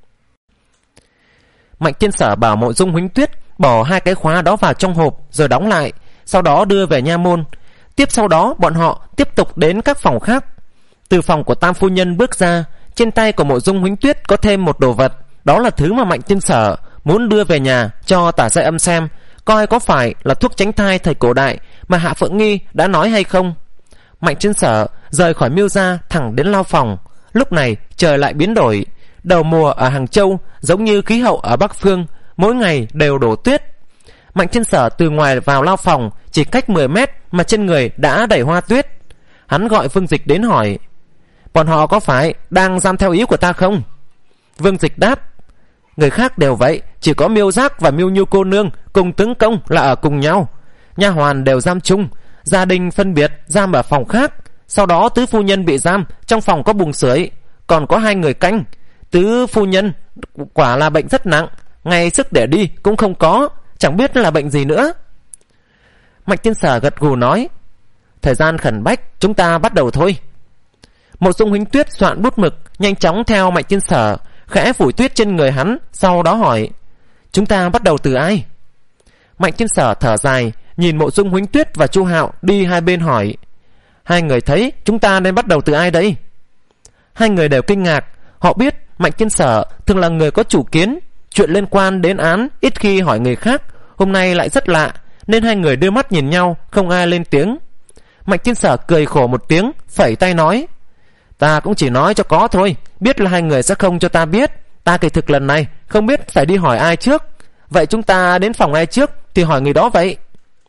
Mạnh Thiên Sở bảo Mộ Dung Huỳnh Tuyết bỏ hai cái khóa đó vào trong hộp rồi đóng lại, sau đó đưa về nha môn. Tiếp sau đó bọn họ tiếp tục đến các phòng khác. Từ phòng của Tam phu nhân bước ra, trên tay của Mộ Dung Huỳnh Tuyết có thêm một đồ vật, đó là thứ mà Mạnh Thiên Sở muốn đưa về nhà cho Tả Giai Âm xem, coi có phải là thuốc tránh thai thời cổ đại mà Hạ Phượng Nghi đã nói hay không. Mạnh Thiên Sở rời khỏi Miêu gia thẳng đến lao phòng. Lúc này trời lại biến đổi, đầu mùa ở Hàng Châu giống như khí hậu ở Bắc Phương, mỗi ngày đều đổ tuyết. Mạnh Thiên Sở từ ngoài vào lao phòng chỉ cách mười mét mà trên người đã đầy hoa tuyết. Hắn gọi Vương Dịch đến hỏi, bọn họ có phải đang giam theo ý của ta không? Vương Dịch đáp, người khác đều vậy, chỉ có Miêu Giác và Miêu Nhu cô nương cùng tướng công là ở cùng nhau. Nha hoàn đều giam chung, gia đình phân biệt giam ở phòng khác. Sau đó Tứ phu nhân bị giam trong phòng có buồng sưởi, còn có hai người canh. Tứ phu nhân quả là bệnh rất nặng, ngay sức để đi cũng không có, chẳng biết là bệnh gì nữa. Mạnh Thiên Sở gật gù nói, thời gian khẩn bách, chúng ta bắt đầu thôi. Mộ Dung Huỳnh Tuyết soạn bút mực, nhanh chóng theo Mạnh Thiên Sở, khẽ phủi tuyết trên người hắn, sau đó hỏi, chúng ta bắt đầu từ ai? Mạnh Thiên Sở thở dài, nhìn Mộ Dung Huỳnh Tuyết và Chu Hạo đi hai bên hỏi, hai người thấy chúng ta nên bắt đầu từ ai đây? Hai người đều kinh ngạc, họ biết Mạnh Thiên Sở thường là người có chủ kiến, chuyện liên quan đến án ít khi hỏi người khác, hôm nay lại rất lạ, nên hai người đưa mắt nhìn nhau, không ai lên tiếng. Mạnh Thiên Sở cười khổ một tiếng, phẩy tay nói, ta cũng chỉ nói cho có thôi, biết là hai người sẽ không cho ta biết, ta kỳ thực lần này không biết phải đi hỏi ai trước, vậy chúng ta đến phòng ai trước thì hỏi người đó vậy.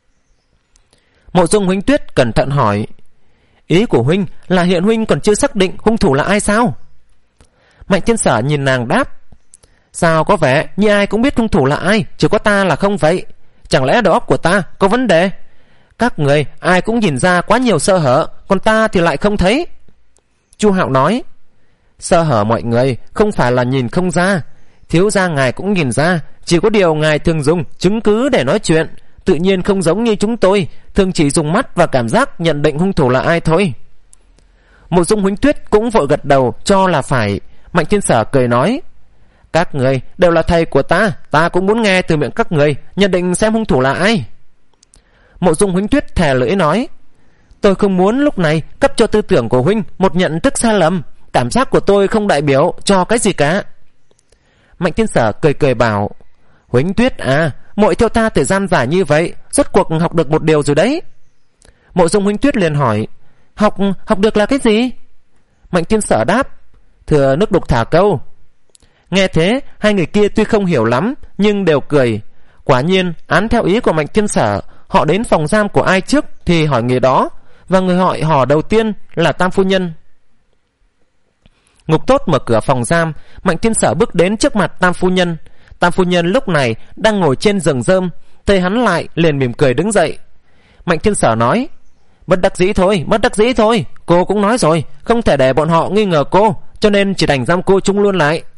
Mộ Dung Huỳnh Tuyết cẩn thận hỏi, ý của huynh là hiện huynh còn chưa xác định hung thủ là ai sao? Mạnh Thiên Sở nhìn nàng đáp, sao có vẻ như ai cũng biết hung thủ là ai, chỉ có ta là không vậy? Chẳng lẽ đầu óc của ta có vấn đề? Các người ai cũng nhìn ra quá nhiều sơ hở, còn ta thì lại không thấy. Chu Hạo nói, sơ hở mọi người không phải là nhìn không ra, Thiếu gia ngài cũng nhìn ra, chỉ có điều ngài thường dùng chứng cứ để nói chuyện, tự nhiên không giống như chúng tôi, thường chỉ dùng mắt và cảm giác nhận định hung thủ là ai thôi. Mộ Dung Huỳnh Tuyết cũng vội gật đầu cho là phải. Mạnh Thiên Sở cười nói, các người đều là thầy của ta, ta cũng muốn nghe từ miệng các người nhận định xem hung thủ là ai. Mộ Dung Huỳnh Tuyết thè lưỡi nói, tôi không muốn lúc này cấp cho tư tưởng của huynh một nhận thức sai lầm, cảm giác của tôi không đại biểu cho cái gì cả. Mạnh Thiên Sở cười cười bảo, Huỳnh Tuyết à, muội theo ta thời gian dài như vậy, rốt cuộc học được một điều rồi đấy. Mộ Dung Huỳnh Tuyết liền hỏi, học học được là cái gì? Mạnh Thiên Sở đáp, thừa nước đục thả câu. Nghe thế, hai người kia tuy không hiểu lắm nhưng đều cười. Quả nhiên, án theo ý của Mạnh Thiên Sở, họ đến phòng giam của ai trước thì hỏi người đó, và người hỏi họ đầu tiên là Tam phu nhân. Ngục tốt mở cửa phòng giam, Mạnh Thiên Sở bước đến trước mặt Tam phu nhân. Tam phu nhân lúc này đang ngồi trên giường rơm, thấy hắn lại liền mỉm cười đứng dậy. Mạnh Thiên Sở nói, bất đắc dĩ thôi, bất đắc dĩ thôi, cô cũng nói rồi, không thể để bọn họ nghi ngờ cô, cho nên chỉ đành giam cô chung luôn lại.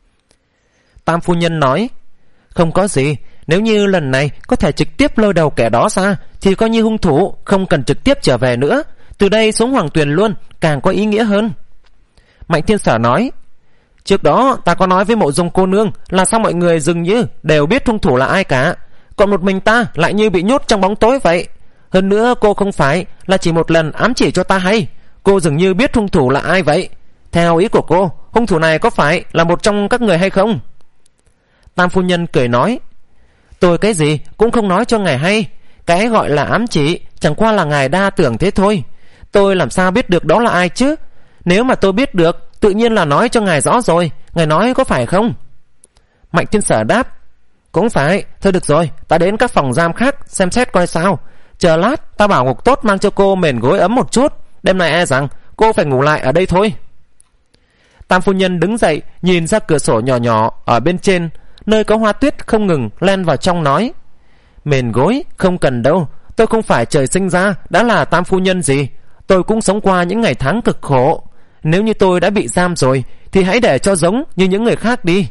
Tam phu nhân nói, không có gì, nếu như lần này có thể trực tiếp lôi đầu kẻ đó ra thì coi như hung thủ không cần trực tiếp trở về nữa, từ đây xuống Hoàng Tuyền luôn càng có ý nghĩa hơn. Mạnh Thiên Sở nói, trước đó ta có nói với Mộ Dung cô nương là sao mọi người dường như đều biết hung thủ là ai cả, còn một mình ta lại như bị nhốt trong bóng tối vậy. Hơn nữa cô không phải là chỉ một lần ám chỉ cho ta hay, cô dường như biết hung thủ là ai vậy. Theo ý của cô, hung thủ này có phải là một trong các người hay không? Tam phu nhân cười nói, tôi cái gì cũng không nói cho ngài hay, cái gọi là ám chỉ chẳng qua là ngài đa tưởng thế thôi. Tôi làm sao biết được đó là ai chứ? Nếu mà tôi biết được, tự nhiên là nói cho ngài rõ rồi, ngài nói có phải không? Mạnh Thiên Sở đáp, cũng phải, thôi được rồi, ta đến các phòng giam khác xem xét coi sao. Chờ lát ta bảo ngục tốt mang cho cô mền gối ấm một chút, đêm nay e rằng cô phải ngủ lại ở đây thôi. Tam phu nhân đứng dậy, nhìn ra cửa sổ nhỏ nhỏ ở bên trên, nơi có hoa tuyết không ngừng len vào trong nói, mền gối không cần đâu, tôi không phải trời sinh ra đã là tam phu nhân gì, tôi cũng sống qua những ngày tháng cực khổ. Nếu như tôi đã bị giam rồi thì hãy để cho giống như những người khác đi.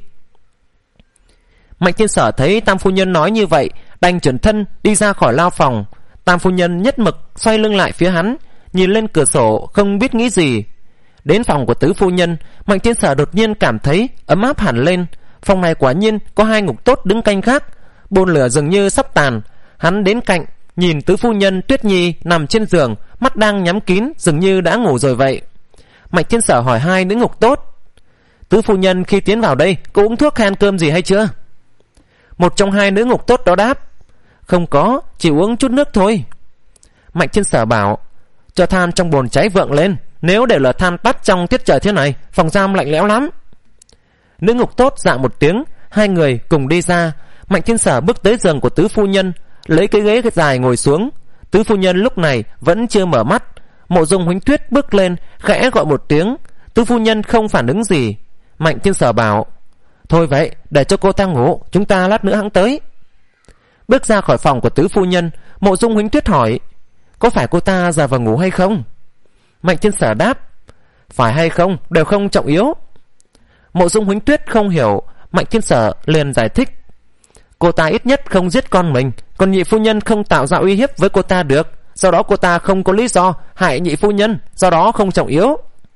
Mạnh Thiên Sở thấy Tam phu nhân nói như vậy, đành chuyển thân đi ra khỏi lao phòng. Tam phu nhân nhất mực xoay lưng lại phía hắn, nhìn lên cửa sổ không biết nghĩ gì. Đến phòng của tứ phu nhân, Mạnh Thiên Sở đột nhiên cảm thấy ấm áp hẳn lên. Phòng này quả nhiên có hai ngục tốt đứng canh khác. Bồn lửa dường như sắp tàn, hắn đến cạnh nhìn tứ phu nhân Tuyết Nhi nằm trên giường, mắt đang nhắm kín, dường như đã ngủ rồi vậy. Mạnh Thiên Sở hỏi hai nữ ngục tốt, tứ phu nhân khi tiến vào đây có uống thuốc hay ăn cơm gì hay chưa? Một trong hai nữ ngục tốt đó đáp, không có, chỉ uống chút nước thôi. Mạnh Thiên Sở bảo, cho than trong bồn cháy vượng lên, nếu để lửa than tắt trong tiết trời thế này, phòng giam lạnh lẽo lắm. Nữ ngục tốt dạ một tiếng, hai người cùng đi ra. Mạnh Thiên Sở bước tới giường của tứ phu nhân, lấy cái ghế dài ngồi xuống. Tứ phu nhân lúc này vẫn chưa mở mắt. Mộ Dung Huỳnh Tuyết bước lên, khẽ gọi một tiếng. Tứ phu nhân không phản ứng gì. Mạnh Thiên Sở bảo, thôi vậy, để cho cô ta ngủ, chúng ta lát nữa hẵng tới. Bước ra khỏi phòng của tứ phu nhân, Mộ Dung Huỳnh Tuyết hỏi, có phải cô ta giả vờ ngủ hay không? Mạnh Thiên Sở đáp, phải hay không đều không trọng yếu. Mộ Dung Huỳnh Tuyết không hiểu, Mạnh Thiên Sở liền giải thích, cô ta ít nhất không giết con mình, còn nhị phu nhân không tạo ra uy hiếp với cô ta được, do đó cô ta không có lý do hại nhị phu nhân, do đó không trọng yếu.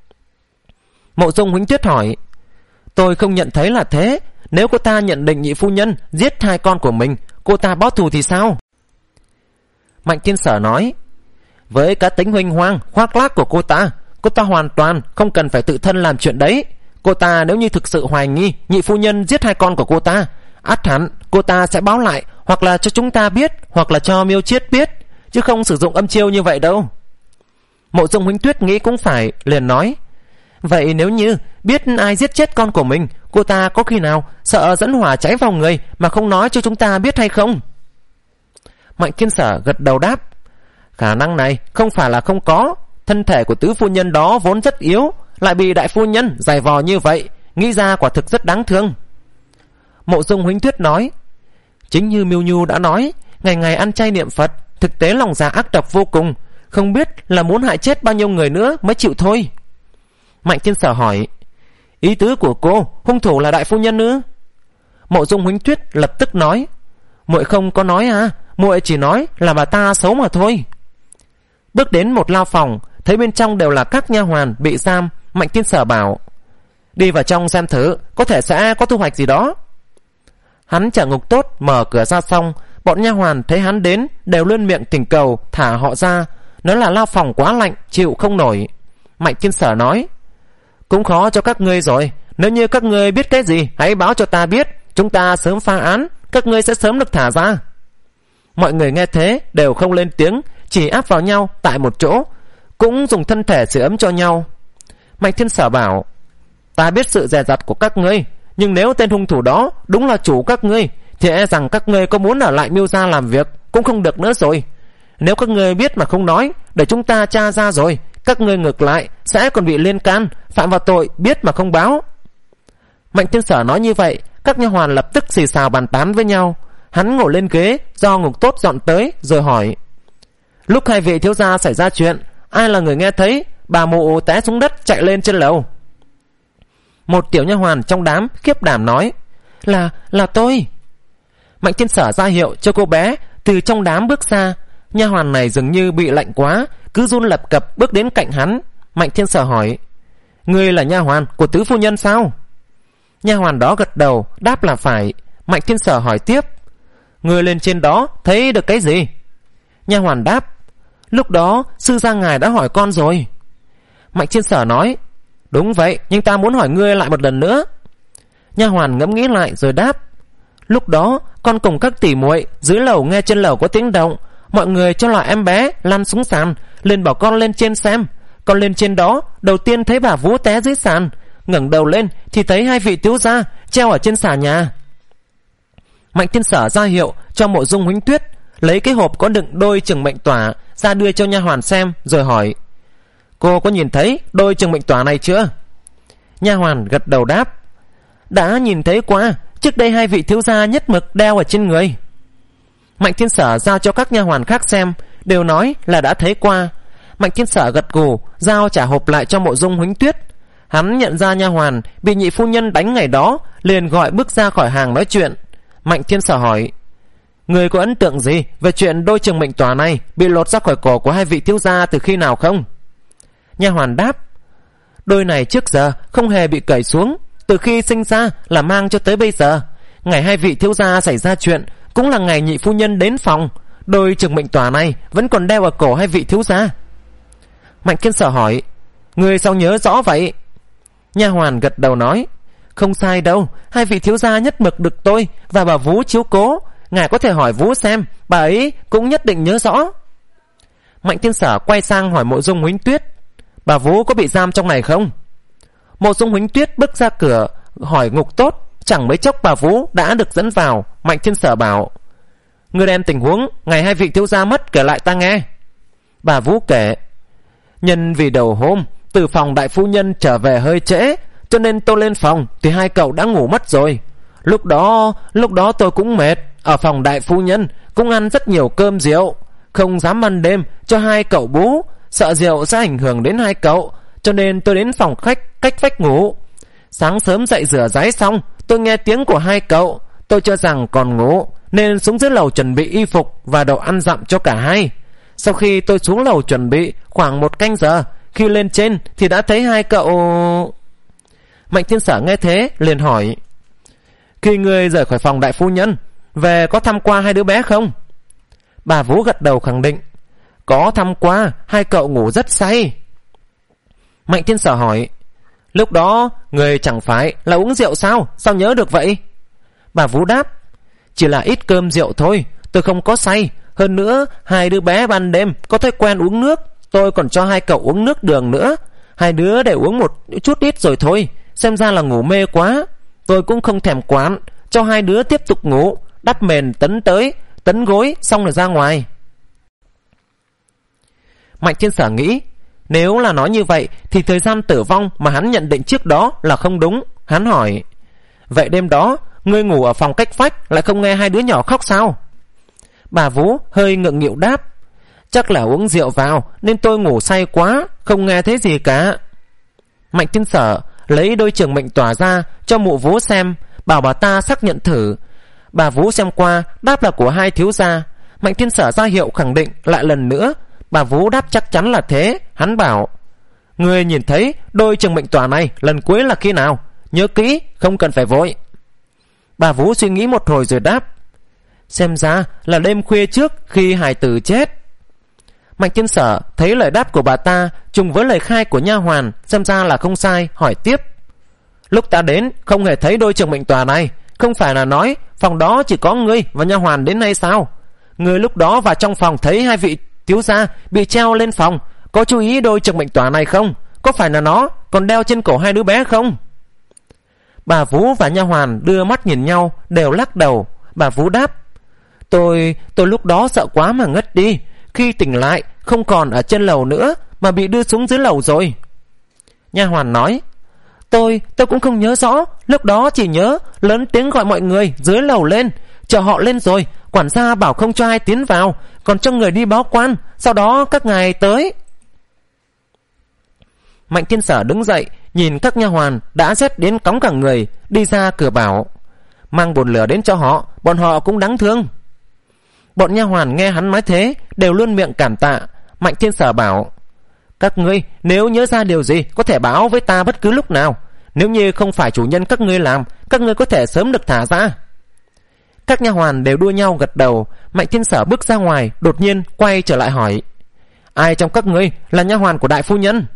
Mộ Dung Huỳnh Tuyết hỏi, tôi không nhận thấy là thế, nếu cô ta nhận định nhị phu nhân giết hai con của mình, cô ta báo thù thì sao? Mạnh Thiên Sở nói, với cá tính huênh hoang khoác lác của cô ta, cô ta hoàn toàn không cần phải tự thân làm chuyện đấy. Cô ta nếu như thực sự hoài nghi nhị phu nhân giết hai con của cô ta, ắt hẳn cô ta sẽ báo lại, hoặc là cho chúng ta biết, hoặc là cho Miêu Chiết biết, chứ không sử dụng âm chiêu như vậy đâu. Mộ Dung Huỳnh Tuyết nghĩ cũng phải, liền nói, vậy nếu như biết ai giết chết con của mình, cô ta có khi nào sợ dẫn hỏa cháy vào người mà không nói cho chúng ta biết hay không? Mạnh Thiên Sở gật đầu đáp, khả năng này không phải là không có. Thân thể của tứ phu nhân đó vốn rất yếu, lại bị đại phu nhân giày vò như vậy, nghĩ ra quả thực rất đáng thương. Mộ Dung Huỳnh Tuyết nói, chính như Miêu Nhu đã nói, ngày ngày ăn chay niệm Phật, thực tế lòng dạ ác độc vô cùng, không biết là muốn hại chết bao nhiêu người nữa mới chịu thôi. Mạnh Thiên Sở hỏi, ý tứ của cô, hung thủ là đại phu nhân nữa? Mộ Dung Huỳnh Tuyết lập tức nói: muội không có nói à, muội chỉ nói là bà ta xấu mà thôi. Bước đến một lao phòng, thấy bên trong đều là các nha hoàn bị giam. Mạnh Thiên Sở bảo: đi vào trong xem thử, có thể sẽ có thu hoạch gì đó. Hắn trả ngục tốt mở cửa ra xong, bọn nha hoàn thấy hắn đến đều luôn miệng thỉnh cầu thả họ ra, nói là lao phòng quá lạnh chịu không nổi. Mạnh Thiên Sở nói: cũng khó cho các ngươi rồi, nếu như các ngươi biết cái gì hãy báo cho ta biết, chúng ta sớm phá án, các ngươi sẽ sớm được thả ra. Mọi người nghe thế đều không lên tiếng, chỉ áp vào nhau tại một chỗ, cũng dùng thân thể sưởi ấm cho nhau. Mạnh Thiên Sở bảo: ta biết sự dè dặt của các ngươi, nhưng nếu tên hung thủ đó đúng là chủ các ngươi thì e rằng các ngươi có muốn ở lại Miêu gia làm việc cũng không được nữa rồi. Nếu các ngươi biết mà không nói, để chúng ta tra ra rồi, các ngươi ngược lại sẽ còn bị liên can, phạm vào tội biết mà không báo. Mạnh Thiên Sở nói như vậy, các nha hoàn lập tức xì xào bàn tán với nhau. Hắn ngồi lên ghế do ngục tốt dọn tới rồi hỏi: lúc hai vị thiếu gia xảy ra chuyện, ai là người nghe thấy bà mụ té xuống đất chạy lên trên lầu? Một tiểu nha hoàn trong đám khiếp đảm nói: Là, là tôi. Mạnh Thiên Sở ra hiệu cho cô bé từ trong đám bước ra. Nha hoàn này dường như bị lạnh quá, cứ run lập cập bước đến cạnh hắn. Mạnh Thiên Sở hỏi: ngươi là nha hoàn của tứ phu nhân sao? Nha hoàn đó gật đầu đáp là phải. Mạnh Thiên Sở hỏi tiếp: ngươi lên trên đó thấy được cái gì? Nha hoàn đáp: lúc đó sư gia ngài đã hỏi con rồi. Mạnh Thiên Sở nói: đúng vậy, nhưng ta muốn hỏi ngươi lại một lần nữa. Nha hoàn ngẫm nghĩ lại rồi đáp: lúc đó con cùng các tỷ muội dưới lầu nghe trên lầu có tiếng động, mọi người cho là em bé lăn xuống sàn, liền bảo con lên trên xem. Con lên trên đó, đầu tiên thấy bà Vú té dưới sàn, ngẩng đầu lên thì thấy hai vị thiếu gia treo ở trên xà nhà. Mạnh Thiên Sở ra hiệu cho Mộ Dung Huỳnh Tuyết lấy cái hộp có đựng đôi trường mệnh tỏa ra đưa cho nha hoàn xem, rồi hỏi: cô có nhìn thấy đôi trường mệnh tỏa này chưa? Nha hoàn gật đầu đáp: đã nhìn thấy qua, trước đây hai vị thiếu gia nhất mực đeo ở trên người. Mạnh Thiên Sở giao cho các nha hoàn khác xem, đều nói là đã thấy qua. Mạnh Thiên Sở gật gù giao trả hộp lại cho Mộ Dung Huỳnh Tuyết. Hắn nhận ra nha hoàn bị nhị phu nhân đánh ngày đó, liền gọi bước ra khỏi hàng nói chuyện. Mạnh Thiên Sở hỏi: người có ấn tượng gì về chuyện đôi trường mệnh tỏa này bị lột ra khỏi cổ của hai vị thiếu gia từ khi nào không? Nha hoàn đáp: đôi này trước giờ không hề bị cởi xuống, từ khi sinh ra là mang cho tới bây giờ. Ngày hai vị thiếu gia xảy ra chuyện cũng là ngày nhị phu nhân đến phòng, đôi trường mệnh tỏa này vẫn còn đeo ở cổ hai vị thiếu gia. Mạnh Thiên Sở hỏi: người sao nhớ rõ vậy? Nha hoàn gật đầu nói: không sai đâu, hai vị thiếu gia nhất mực được tôi và bà Vú chiếu cố, ngài có thể hỏi Vú xem, bà ấy cũng nhất định nhớ rõ. Mạnh Thiên Sở quay sang hỏi Mộ Dung Huỳnh Tuyết: bà Vú có bị giam trong này không? Mộ Dung Huỳnh Tuyết bước ra cửa hỏi ngục tốt, chẳng mấy chốc bà Vú đã được dẫn vào. Mạnh Thiên Sở bảo: ngươi đem tình huống ngày hai vị thiếu gia mất kể lại ta nghe. Bà Vú kể: nhân vì đầu hôm từ phòng đại phu nhân trở về hơi trễ, cho nên tôi lên phòng thì hai cậu đã ngủ mất rồi. Lúc đó lúc đó tôi cũng mệt, ở phòng đại phu nhân cũng ăn rất nhiều cơm rượu, không dám ăn đêm cho hai cậu bú, sợ rượu sẽ ảnh hưởng đến hai cậu, cho nên tôi đến phòng khách cách vách ngủ. Sáng sớm dậy rửa ráy xong, tôi nghe tiếng của hai cậu, tôi cho rằng còn ngủ nên xuống dưới lầu chuẩn bị y phục và đồ ăn dặm cho cả hai. Sau khi tôi xuống lầu chuẩn bị khoảng một canh giờ, khi lên trên thì đã thấy hai cậu. Mạnh Thiên Sở nghe thế liền hỏi: khi ngươi rời khỏi phòng đại phu nhân về có thăm qua hai đứa bé không? Bà Vú gật đầu khẳng định: có thăm qua, hai cậu ngủ rất say. Mạnh Thiên Sở hỏi: lúc đó người chẳng phải là uống rượu sao, sao nhớ được vậy? Bà Vú đáp: chỉ là ít cơm rượu thôi, tôi không có say. Hơn nữa hai đứa bé ban đêm có thói quen uống nước, tôi còn cho hai cậu uống nước đường nữa. Hai đứa để uống một chút ít rồi thôi, xem ra là ngủ mê quá. Tôi cũng không thèm quán, cho hai đứa tiếp tục ngủ, đắp mền tấn tới tấn gối xong rồi ra ngoài. Mạnh Thiên Sở nghĩ, nếu là nói như vậy thì thời gian tử vong mà hắn nhận định trước đó là không đúng. Hắn hỏi: vậy đêm đó ngươi ngủ ở phòng cách vách lại không nghe hai đứa nhỏ khóc sao? Bà Vú hơi ngượng nghịu đáp: chắc là uống rượu vào nên tôi ngủ say quá, không nghe thấy gì cả. Mạnh Thiên Sở lấy đôi trường mệnh tỏa ra cho Mụ Vú xem. bảo bà ta xác nhận thử. Bà Vú xem qua, đáp là của hai thiếu gia. Mạnh Thiên Sở ra hiệu khẳng định lại lần nữa. Bà Vú đáp chắc chắn là thế. Hắn bảo: Ngươi nhìn thấy đôi trường mệnh tòa này lần cuối là khi nào? Nhớ kỹ, không cần phải vội. Bà Vú suy nghĩ một hồi rồi đáp: Xem ra là đêm khuya trước khi hài tử chết. Mạnh Thiên Sở thấy lời đáp của bà ta trùng với lời khai của nha hoàn, xem ra là không sai, hỏi tiếp: Lúc ta đến không hề thấy đôi trường mệnh tòa này, không phải là nói phòng đó chỉ có ngươi và nha hoàn đến hay sao? Ngươi lúc đó vào trong phòng thấy hai vị thiếu gia bị treo lên phòng, có chú ý đôi trường mệnh tòa này không? Có phải là nó còn đeo trên cổ hai đứa bé không? Bà Vú và nha hoàn đưa mắt nhìn nhau, đều lắc đầu. Bà Vú đáp: Tôi, tôi lúc đó sợ quá mà ngất đi. Khi tỉnh lại không còn ở trên lầu nữa mà bị đưa xuống dưới lầu rồi. Nha hoàn nói: Tôi, tôi cũng không nhớ rõ. Lúc đó chỉ nhớ lớn tiếng gọi mọi người dưới lầu lên, chờ họ lên rồi. Quản gia bảo không cho ai tiến vào, còn cho người đi báo quan. Sau đó các ngài tới. Mạnh Thiên Sở đứng dậy, nhìn các nha hoàn đã rét đến cóng cả người, đi ra cửa bảo: Mang bồn lửa đến cho họ, bọn họ cũng đáng thương. Bọn nha hoàn nghe hắn nói thế đều luôn miệng cảm tạ. Mạnh Thiên Sở bảo: Các ngươi nếu nhớ ra điều gì có thể báo với ta bất cứ lúc nào. Nếu như không phải chủ nhân các ngươi làm, các ngươi có thể sớm được thả ra. Các nha hoàn đều đua nhau gật đầu. Mạnh Thiên Sở bước ra ngoài, đột nhiên quay trở lại hỏi: Ai trong các ngươi là nha hoàn của đại phu nhân?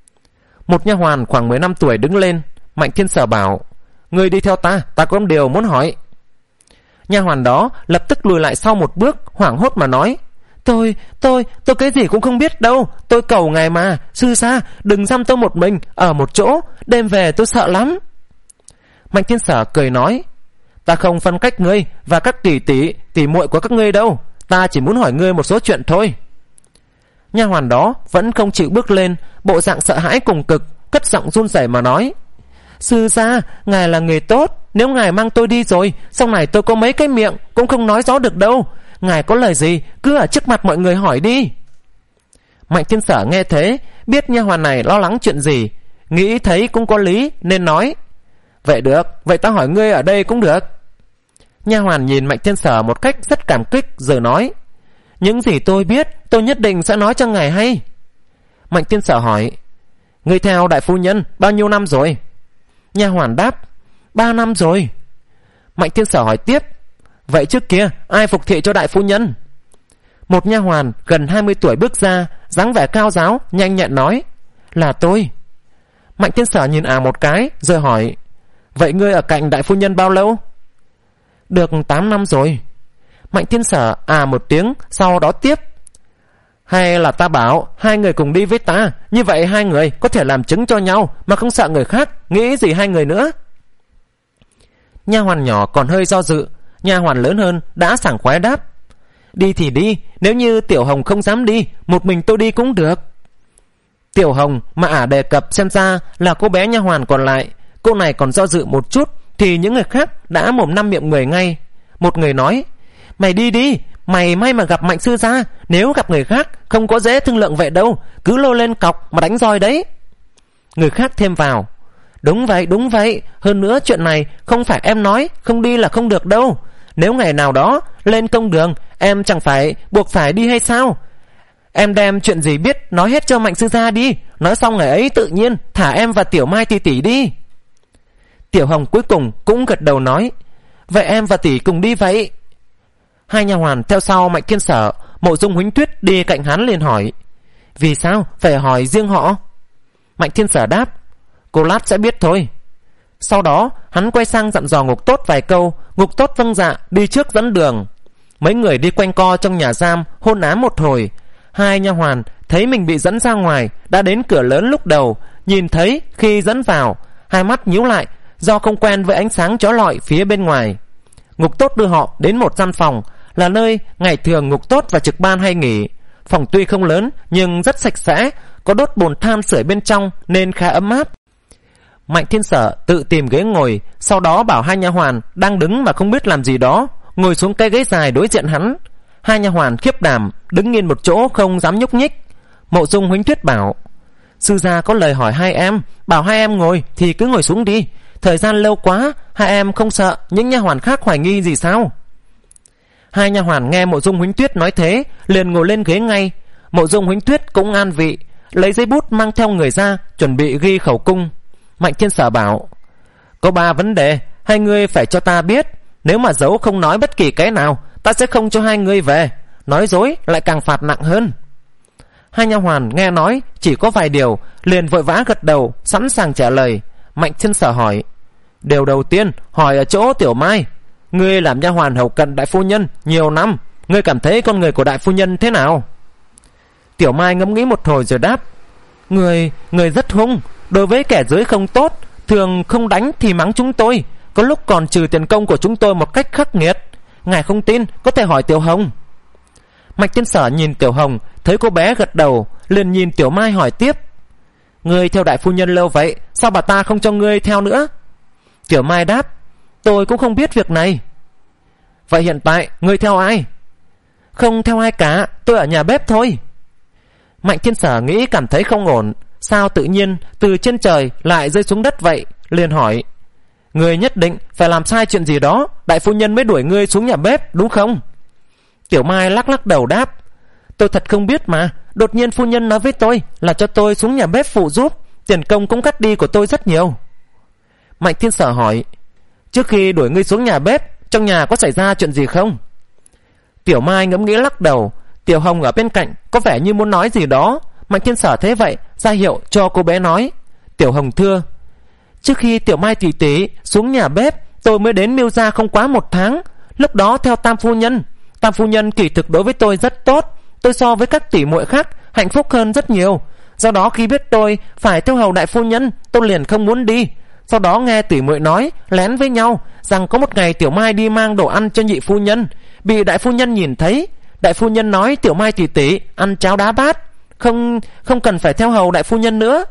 Một nha hoàn khoảng mười lăm tuổi đứng lên. Mạnh Thiên Sở bảo: Ngươi đi theo ta, ta có một điều muốn hỏi. Nha hoàn đó lập tức lùi lại sau một bước, hoảng hốt mà nói: Tôi, tôi, tôi cái gì cũng không biết đâu. Tôi cầu ngài mà, sư gia, đừng giam tôi một mình ở một chỗ, đêm về tôi sợ lắm. Mạnh Thiên Sở cười nói: Ta không phân cách ngươi và các tỷ tỷ, tỷ muội của các ngươi đâu. Ta chỉ muốn hỏi ngươi một số chuyện thôi. Nha hoàn đó vẫn không chịu bước lên, bộ dạng sợ hãi cùng cực, cất giọng run rẩy mà nói: Sư gia, ngài là người tốt. Nếu ngài mang tôi đi rồi, sau này tôi có mấy cái miệng cũng không nói rõ được đâu. Ngài có lời gì cứ ở trước mặt mọi người hỏi đi. Mạnh Thiên Sở nghe thế, biết nha hoàn này lo lắng chuyện gì, nghĩ thấy cũng có lý nên nói: Vậy được, vậy ta hỏi ngươi ở đây cũng được. Nha hoàn nhìn Mạnh Thiên Sở một cách rất cảm kích rồi nói: Những gì tôi biết tôi nhất định sẽ nói cho ngài hay. Mạnh Thiên Sở hỏi: Ngươi theo đại phu nhân bao nhiêu năm rồi? Nha hoàn đáp: Ba năm rồi. Mạnh Thiên Sở hỏi tiếp: Vậy trước kia ai phục thị cho đại phu nhân? Một nha hoàn gần hai mươi tuổi bước ra, dáng vẻ cao giáo, nhanh nhẹn nói: Là tôi. Mạnh Thiên Sở nhìn ả một cái rồi hỏi: Vậy ngươi ở cạnh đại phu nhân bao lâu? Được tám năm rồi. Mạnh Thiên Sở à một tiếng, sau đó tiếp: Hay là ta bảo hai người cùng đi với ta, như vậy hai người có thể làm chứng cho nhau mà không sợ người khác nghĩ gì hai người nữa. Nha hoàn nhỏ còn hơi do dự, nha hoàn lớn hơn đã sảng khoái đáp: Đi thì đi, nếu như Tiểu Hồng không dám đi, một mình tôi đi cũng được. Tiểu Hồng mà ả đề cập xem ra là cô bé nha hoàn còn lại. Cô này còn do dự một chút thì những người khác đã mồm năm miệng mười ngay. Một người nói: Mày đi đi, mày may mà gặp Mạnh sư gia, nếu gặp người khác không có dễ thương lượng vậy đâu, cứ lôi lên cọc mà đánh roi đấy. Người khác thêm vào: Đúng vậy, đúng vậy, hơn nữa chuyện này không phải em nói không đi là không được đâu. Nếu ngày nào đó lên công đường, em chẳng phải buộc phải đi hay sao? Em đem chuyện gì biết nói hết cho Mạnh sư gia đi, nói xong ngày ấy tự nhiên thả em và Tiểu Mai tỷ tỷ đi. Tiểu Hồng cuối cùng cũng gật đầu nói: Vậy em và tỷ cùng đi vậy. Hai nha hoàn theo sau Mạnh Thiên Sở. Mộ Dung Huỳnh Tuyết đi cạnh hắn liền hỏi: Vì sao phải hỏi riêng họ? Mạnh Thiên Sở đáp: Cô lát sẽ biết thôi. Sau đó hắn quay sang dặn dò Ngục Tốt vài câu. Ngục Tốt vâng dạ đi trước dẫn đường. Mấy người đi quanh co trong nhà giam hôn ám một hồi. Hai nha hoàn thấy mình bị dẫn ra ngoài, đã đến cửa lớn lúc đầu, nhìn thấy khi dẫn vào, hai mắt nhíu lại do không quen với ánh sáng chói lọi phía bên ngoài. Ngục Tốt đưa họ đến một gian phòng, là nơi ngày thường Ngục Tốt và trực ban hay nghỉ. Phòng tuy không lớn nhưng rất sạch sẽ, có đốt bồn than sưởi bên trong nên khá ấm áp. Mạnh Thiên Sở tự tìm ghế ngồi, sau đó bảo hai nha hoàn đang đứng mà không biết làm gì đó ngồi xuống cái ghế dài đối diện hắn. Hai nha hoàn khiếp đảm đứng yên một chỗ không dám nhúc nhích. Mộ Dung Huỳnh Tuyết bảo: Sư gia có lời hỏi hai em, bảo hai em ngồi thì cứ ngồi xuống đi. Thời gian lâu quá, hai em không sợ những nha hoàn khác hoài nghi gì sao? Hai nha hoàn nghe Mộ Dung Huỳnh Tuyết nói thế, liền ngồi lên ghế ngay. Mộ Dung Huỳnh Tuyết cũng an vị, lấy giấy bút mang theo người ra, chuẩn bị ghi khẩu cung. Mạnh Thiên Sở bảo: có ba vấn đề, hai người phải cho ta biết. Nếu mà giấu không nói bất kỳ cái nào, ta sẽ không cho hai người về. Nói dối lại càng phạt nặng hơn. Hai nha hoàn nghe nói chỉ có vài điều, liền vội vã gật đầu, sẵn sàng trả lời. Mạnh Thiên Sở hỏi: điều đầu tiên hỏi ở chỗ Tiểu Mai. Ngươi làm nha hoàn hầu cận đại phu nhân nhiều năm, ngươi cảm thấy con người của đại phu nhân thế nào? Tiểu Mai ngẫm nghĩ một hồi rồi đáp: Người, người rất hung, đối với kẻ dưới không tốt, thường không đánh thì mắng chúng tôi, có lúc còn trừ tiền công của chúng tôi một cách khắc nghiệt. Ngài không tin có thể hỏi Tiểu Hồng. Mạch Thiên Sở nhìn Tiểu Hồng, thấy cô bé gật đầu, liền nhìn Tiểu Mai hỏi tiếp: Ngươi theo đại phu nhân lâu vậy, sao bà ta không cho ngươi theo nữa? Tiểu Mai đáp: Tôi cũng không biết việc này. Vậy hiện tại ngươi theo ai? Không theo ai cả, tôi ở nhà bếp thôi. Mạnh Thiên Sở nghĩ cảm thấy không ổn, sao tự nhiên từ trên trời lại rơi xuống đất vậy, liền hỏi: Ngươi nhất định phải làm sai chuyện gì đó, đại phu nhân mới đuổi ngươi xuống nhà bếp, đúng không? Tiểu Mai lắc lắc đầu đáp: Tôi thật không biết mà, đột nhiên phu nhân nói với tôi là cho tôi xuống nhà bếp phụ giúp, tiền công cũng cắt đi của tôi rất nhiều. Mạnh Thiên Sở hỏi: Trước khi đuổi ngươi xuống nhà bếp, trong nhà có xảy ra chuyện gì không? Tiểu Mai ngẫm nghĩ lắc đầu. Tiểu Hồng ở bên cạnh có vẻ như muốn nói gì đó. Mạnh Thiên Sở thế vậy, ra hiệu cho cô bé nói. Tiểu Hồng thưa: Trước khi Tiểu Mai tỷ tỷ xuống nhà bếp, tôi mới đến Miêu gia không quá một tháng. Lúc đó theo Tam phu nhân, Tam phu nhân kỳ thực đối với tôi rất tốt. Tôi so với các tỷ muội khác hạnh phúc hơn rất nhiều. Do đó khi biết tôi phải theo hầu đại phu nhân, tôi liền không muốn đi. Sau đó nghe tỷ muội nói lén với nhau rằng có một ngày Tiểu Mai đi mang đồ ăn cho nhị phu nhân, bị đại phu nhân nhìn thấy. Đại phu nhân nói Tiểu Mai tỷ tỷ ăn cháo đá bát, không không cần phải theo hầu đại phu nhân nữa.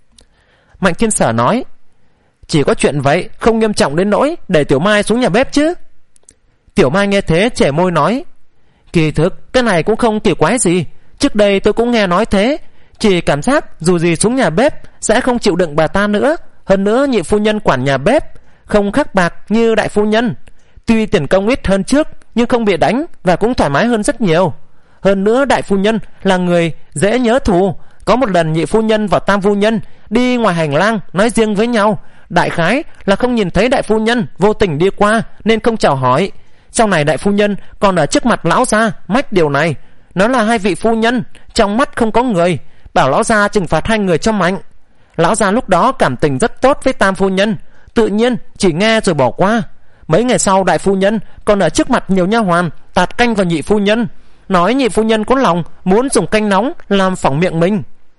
Mạnh Thiên Sở nói: Chỉ có chuyện vậy, không nghiêm trọng đến nỗi để Tiểu Mai xuống nhà bếp chứ? Tiểu Mai nghe thế chẻ môi nói: Kỳ thực cái này cũng không kỳ quái gì, trước đây tôi cũng nghe nói thế. Chỉ cảm giác dù gì xuống nhà bếp sẽ không chịu đựng bà ta nữa. Hơn nữa nhị phu nhân quản nhà bếp, không khắc bạc như đại phu nhân. Tuy tiền công ít hơn trước, nhưng không bị đánh và cũng thoải mái hơn rất nhiều. Hơn nữa đại phu nhân là người dễ nhớ thù. Có một lần nhị phu nhân và tam phu nhân đi ngoài hành lang nói riêng với nhau, đại khái là không nhìn thấy đại phu nhân, vô tình đi qua nên không chào hỏi. Sau này đại phu nhân còn ở trước mặt lão gia mách điều này, nó là hai vị phu nhân trong mắt không có người, bảo lão gia trừng phạt hai người cho mạnh. Lão gia lúc đó cảm tình rất tốt với tam phu nhân, tự nhiên chỉ nghe rồi bỏ qua. Mấy ngày sau đại phu nhân còn ở trước mặt nhiều nha hoàn tạt canh vào nhị phu nhân, nói nhị phu nhân có lòng muốn dùng canh nóng làm phỏng miệng mình.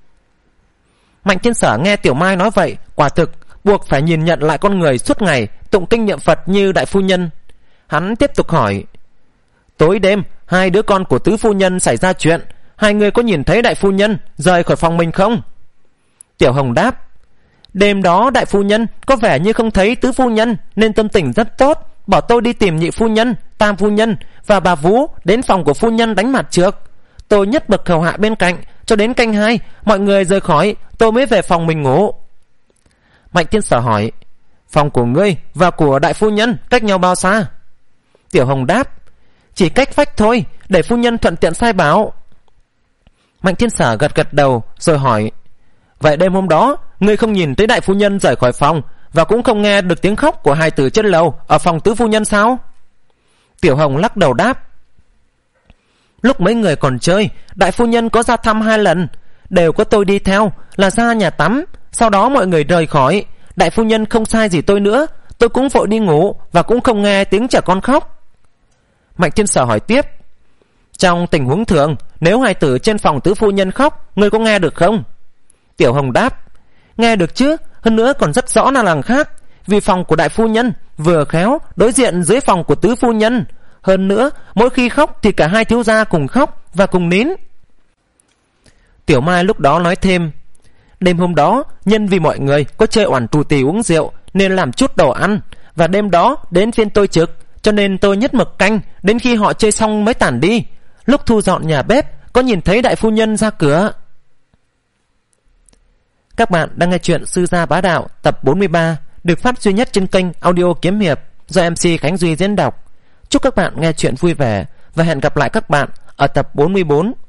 Mạnh Thiên Sở nghe Tiểu Mai nói vậy, quả thực buộc phải nhìn nhận lại con người suốt ngày tụng kinh niệm Phật như đại phu nhân. Hắn tiếp tục hỏi: Tối đêm hai đứa con của tứ phu nhân xảy ra chuyện, hai người có nhìn thấy đại phu nhân rời khỏi phòng mình không? Tiểu Hồng đáp: Đêm đó đại phu nhân có vẻ như không thấy tứ phu nhân nên tâm tình rất tốt, bảo tôi đi tìm nhị phu nhân, tam phu nhân và bà Vú đến phòng của phu nhân đánh mặt trược. Tôi nhất bậc hầu hạ bên cạnh cho đến canh hai, mọi người rời khỏi, tôi mới về phòng mình ngủ. Mạnh Thiên Sở hỏi: Phòng của ngươi và của đại phu nhân cách nhau bao xa? Tiểu Hồng đáp: Chỉ cách vách thôi, để phu nhân thuận tiện sai bảo. Mạnh Thiên Sở gật gật đầu rồi hỏi: Vậy đêm hôm đó ngươi không nhìn thấy đại phu nhân rời khỏi phòng, và cũng không nghe được tiếng khóc của hài tử trên lầu ở phòng tứ phu nhân sao? Tiểu Hồng lắc đầu đáp: Lúc mấy người còn chơi, đại phu nhân có ra thăm hai lần, đều có tôi đi theo, là ra nhà tắm. Sau đó mọi người rời khỏi, đại phu nhân không sai gì tôi nữa, tôi cũng vội đi ngủ và cũng không nghe tiếng trẻ con khóc. Mạnh Thiên Sở hỏi tiếp: Trong tình huống thường, nếu hài tử trên phòng tứ phu nhân khóc, ngươi có nghe được không? Tiểu Hồng đáp: Nghe được chứ, hơn nữa còn rất rõ là làng khác, vì phòng của đại phu nhân vừa khéo đối diện dưới phòng của tứ phu nhân. Hơn nữa mỗi khi khóc thì cả hai thiếu gia cùng khóc và cùng nín. Tiểu Mai lúc đó nói thêm: Đêm hôm đó nhân vì mọi người có chơi oản tù tì uống rượu nên làm chút đồ ăn, và đêm đó đến phiên tôi trực, cho nên tôi nhất mực canh đến khi họ chơi xong mới tản đi. Lúc thu dọn nhà bếp có nhìn thấy đại phu nhân ra cửa. Các bạn đang nghe chuyện Sư Gia Bá Đạo tập bốn mươi ba. được phát duy nhất trên kênh Audio Kiếm Hiệp do em xê Khánh Duy diễn đọc. Chúc các bạn nghe chuyện vui vẻ và hẹn gặp lại các bạn ở tập bốn mươi bốn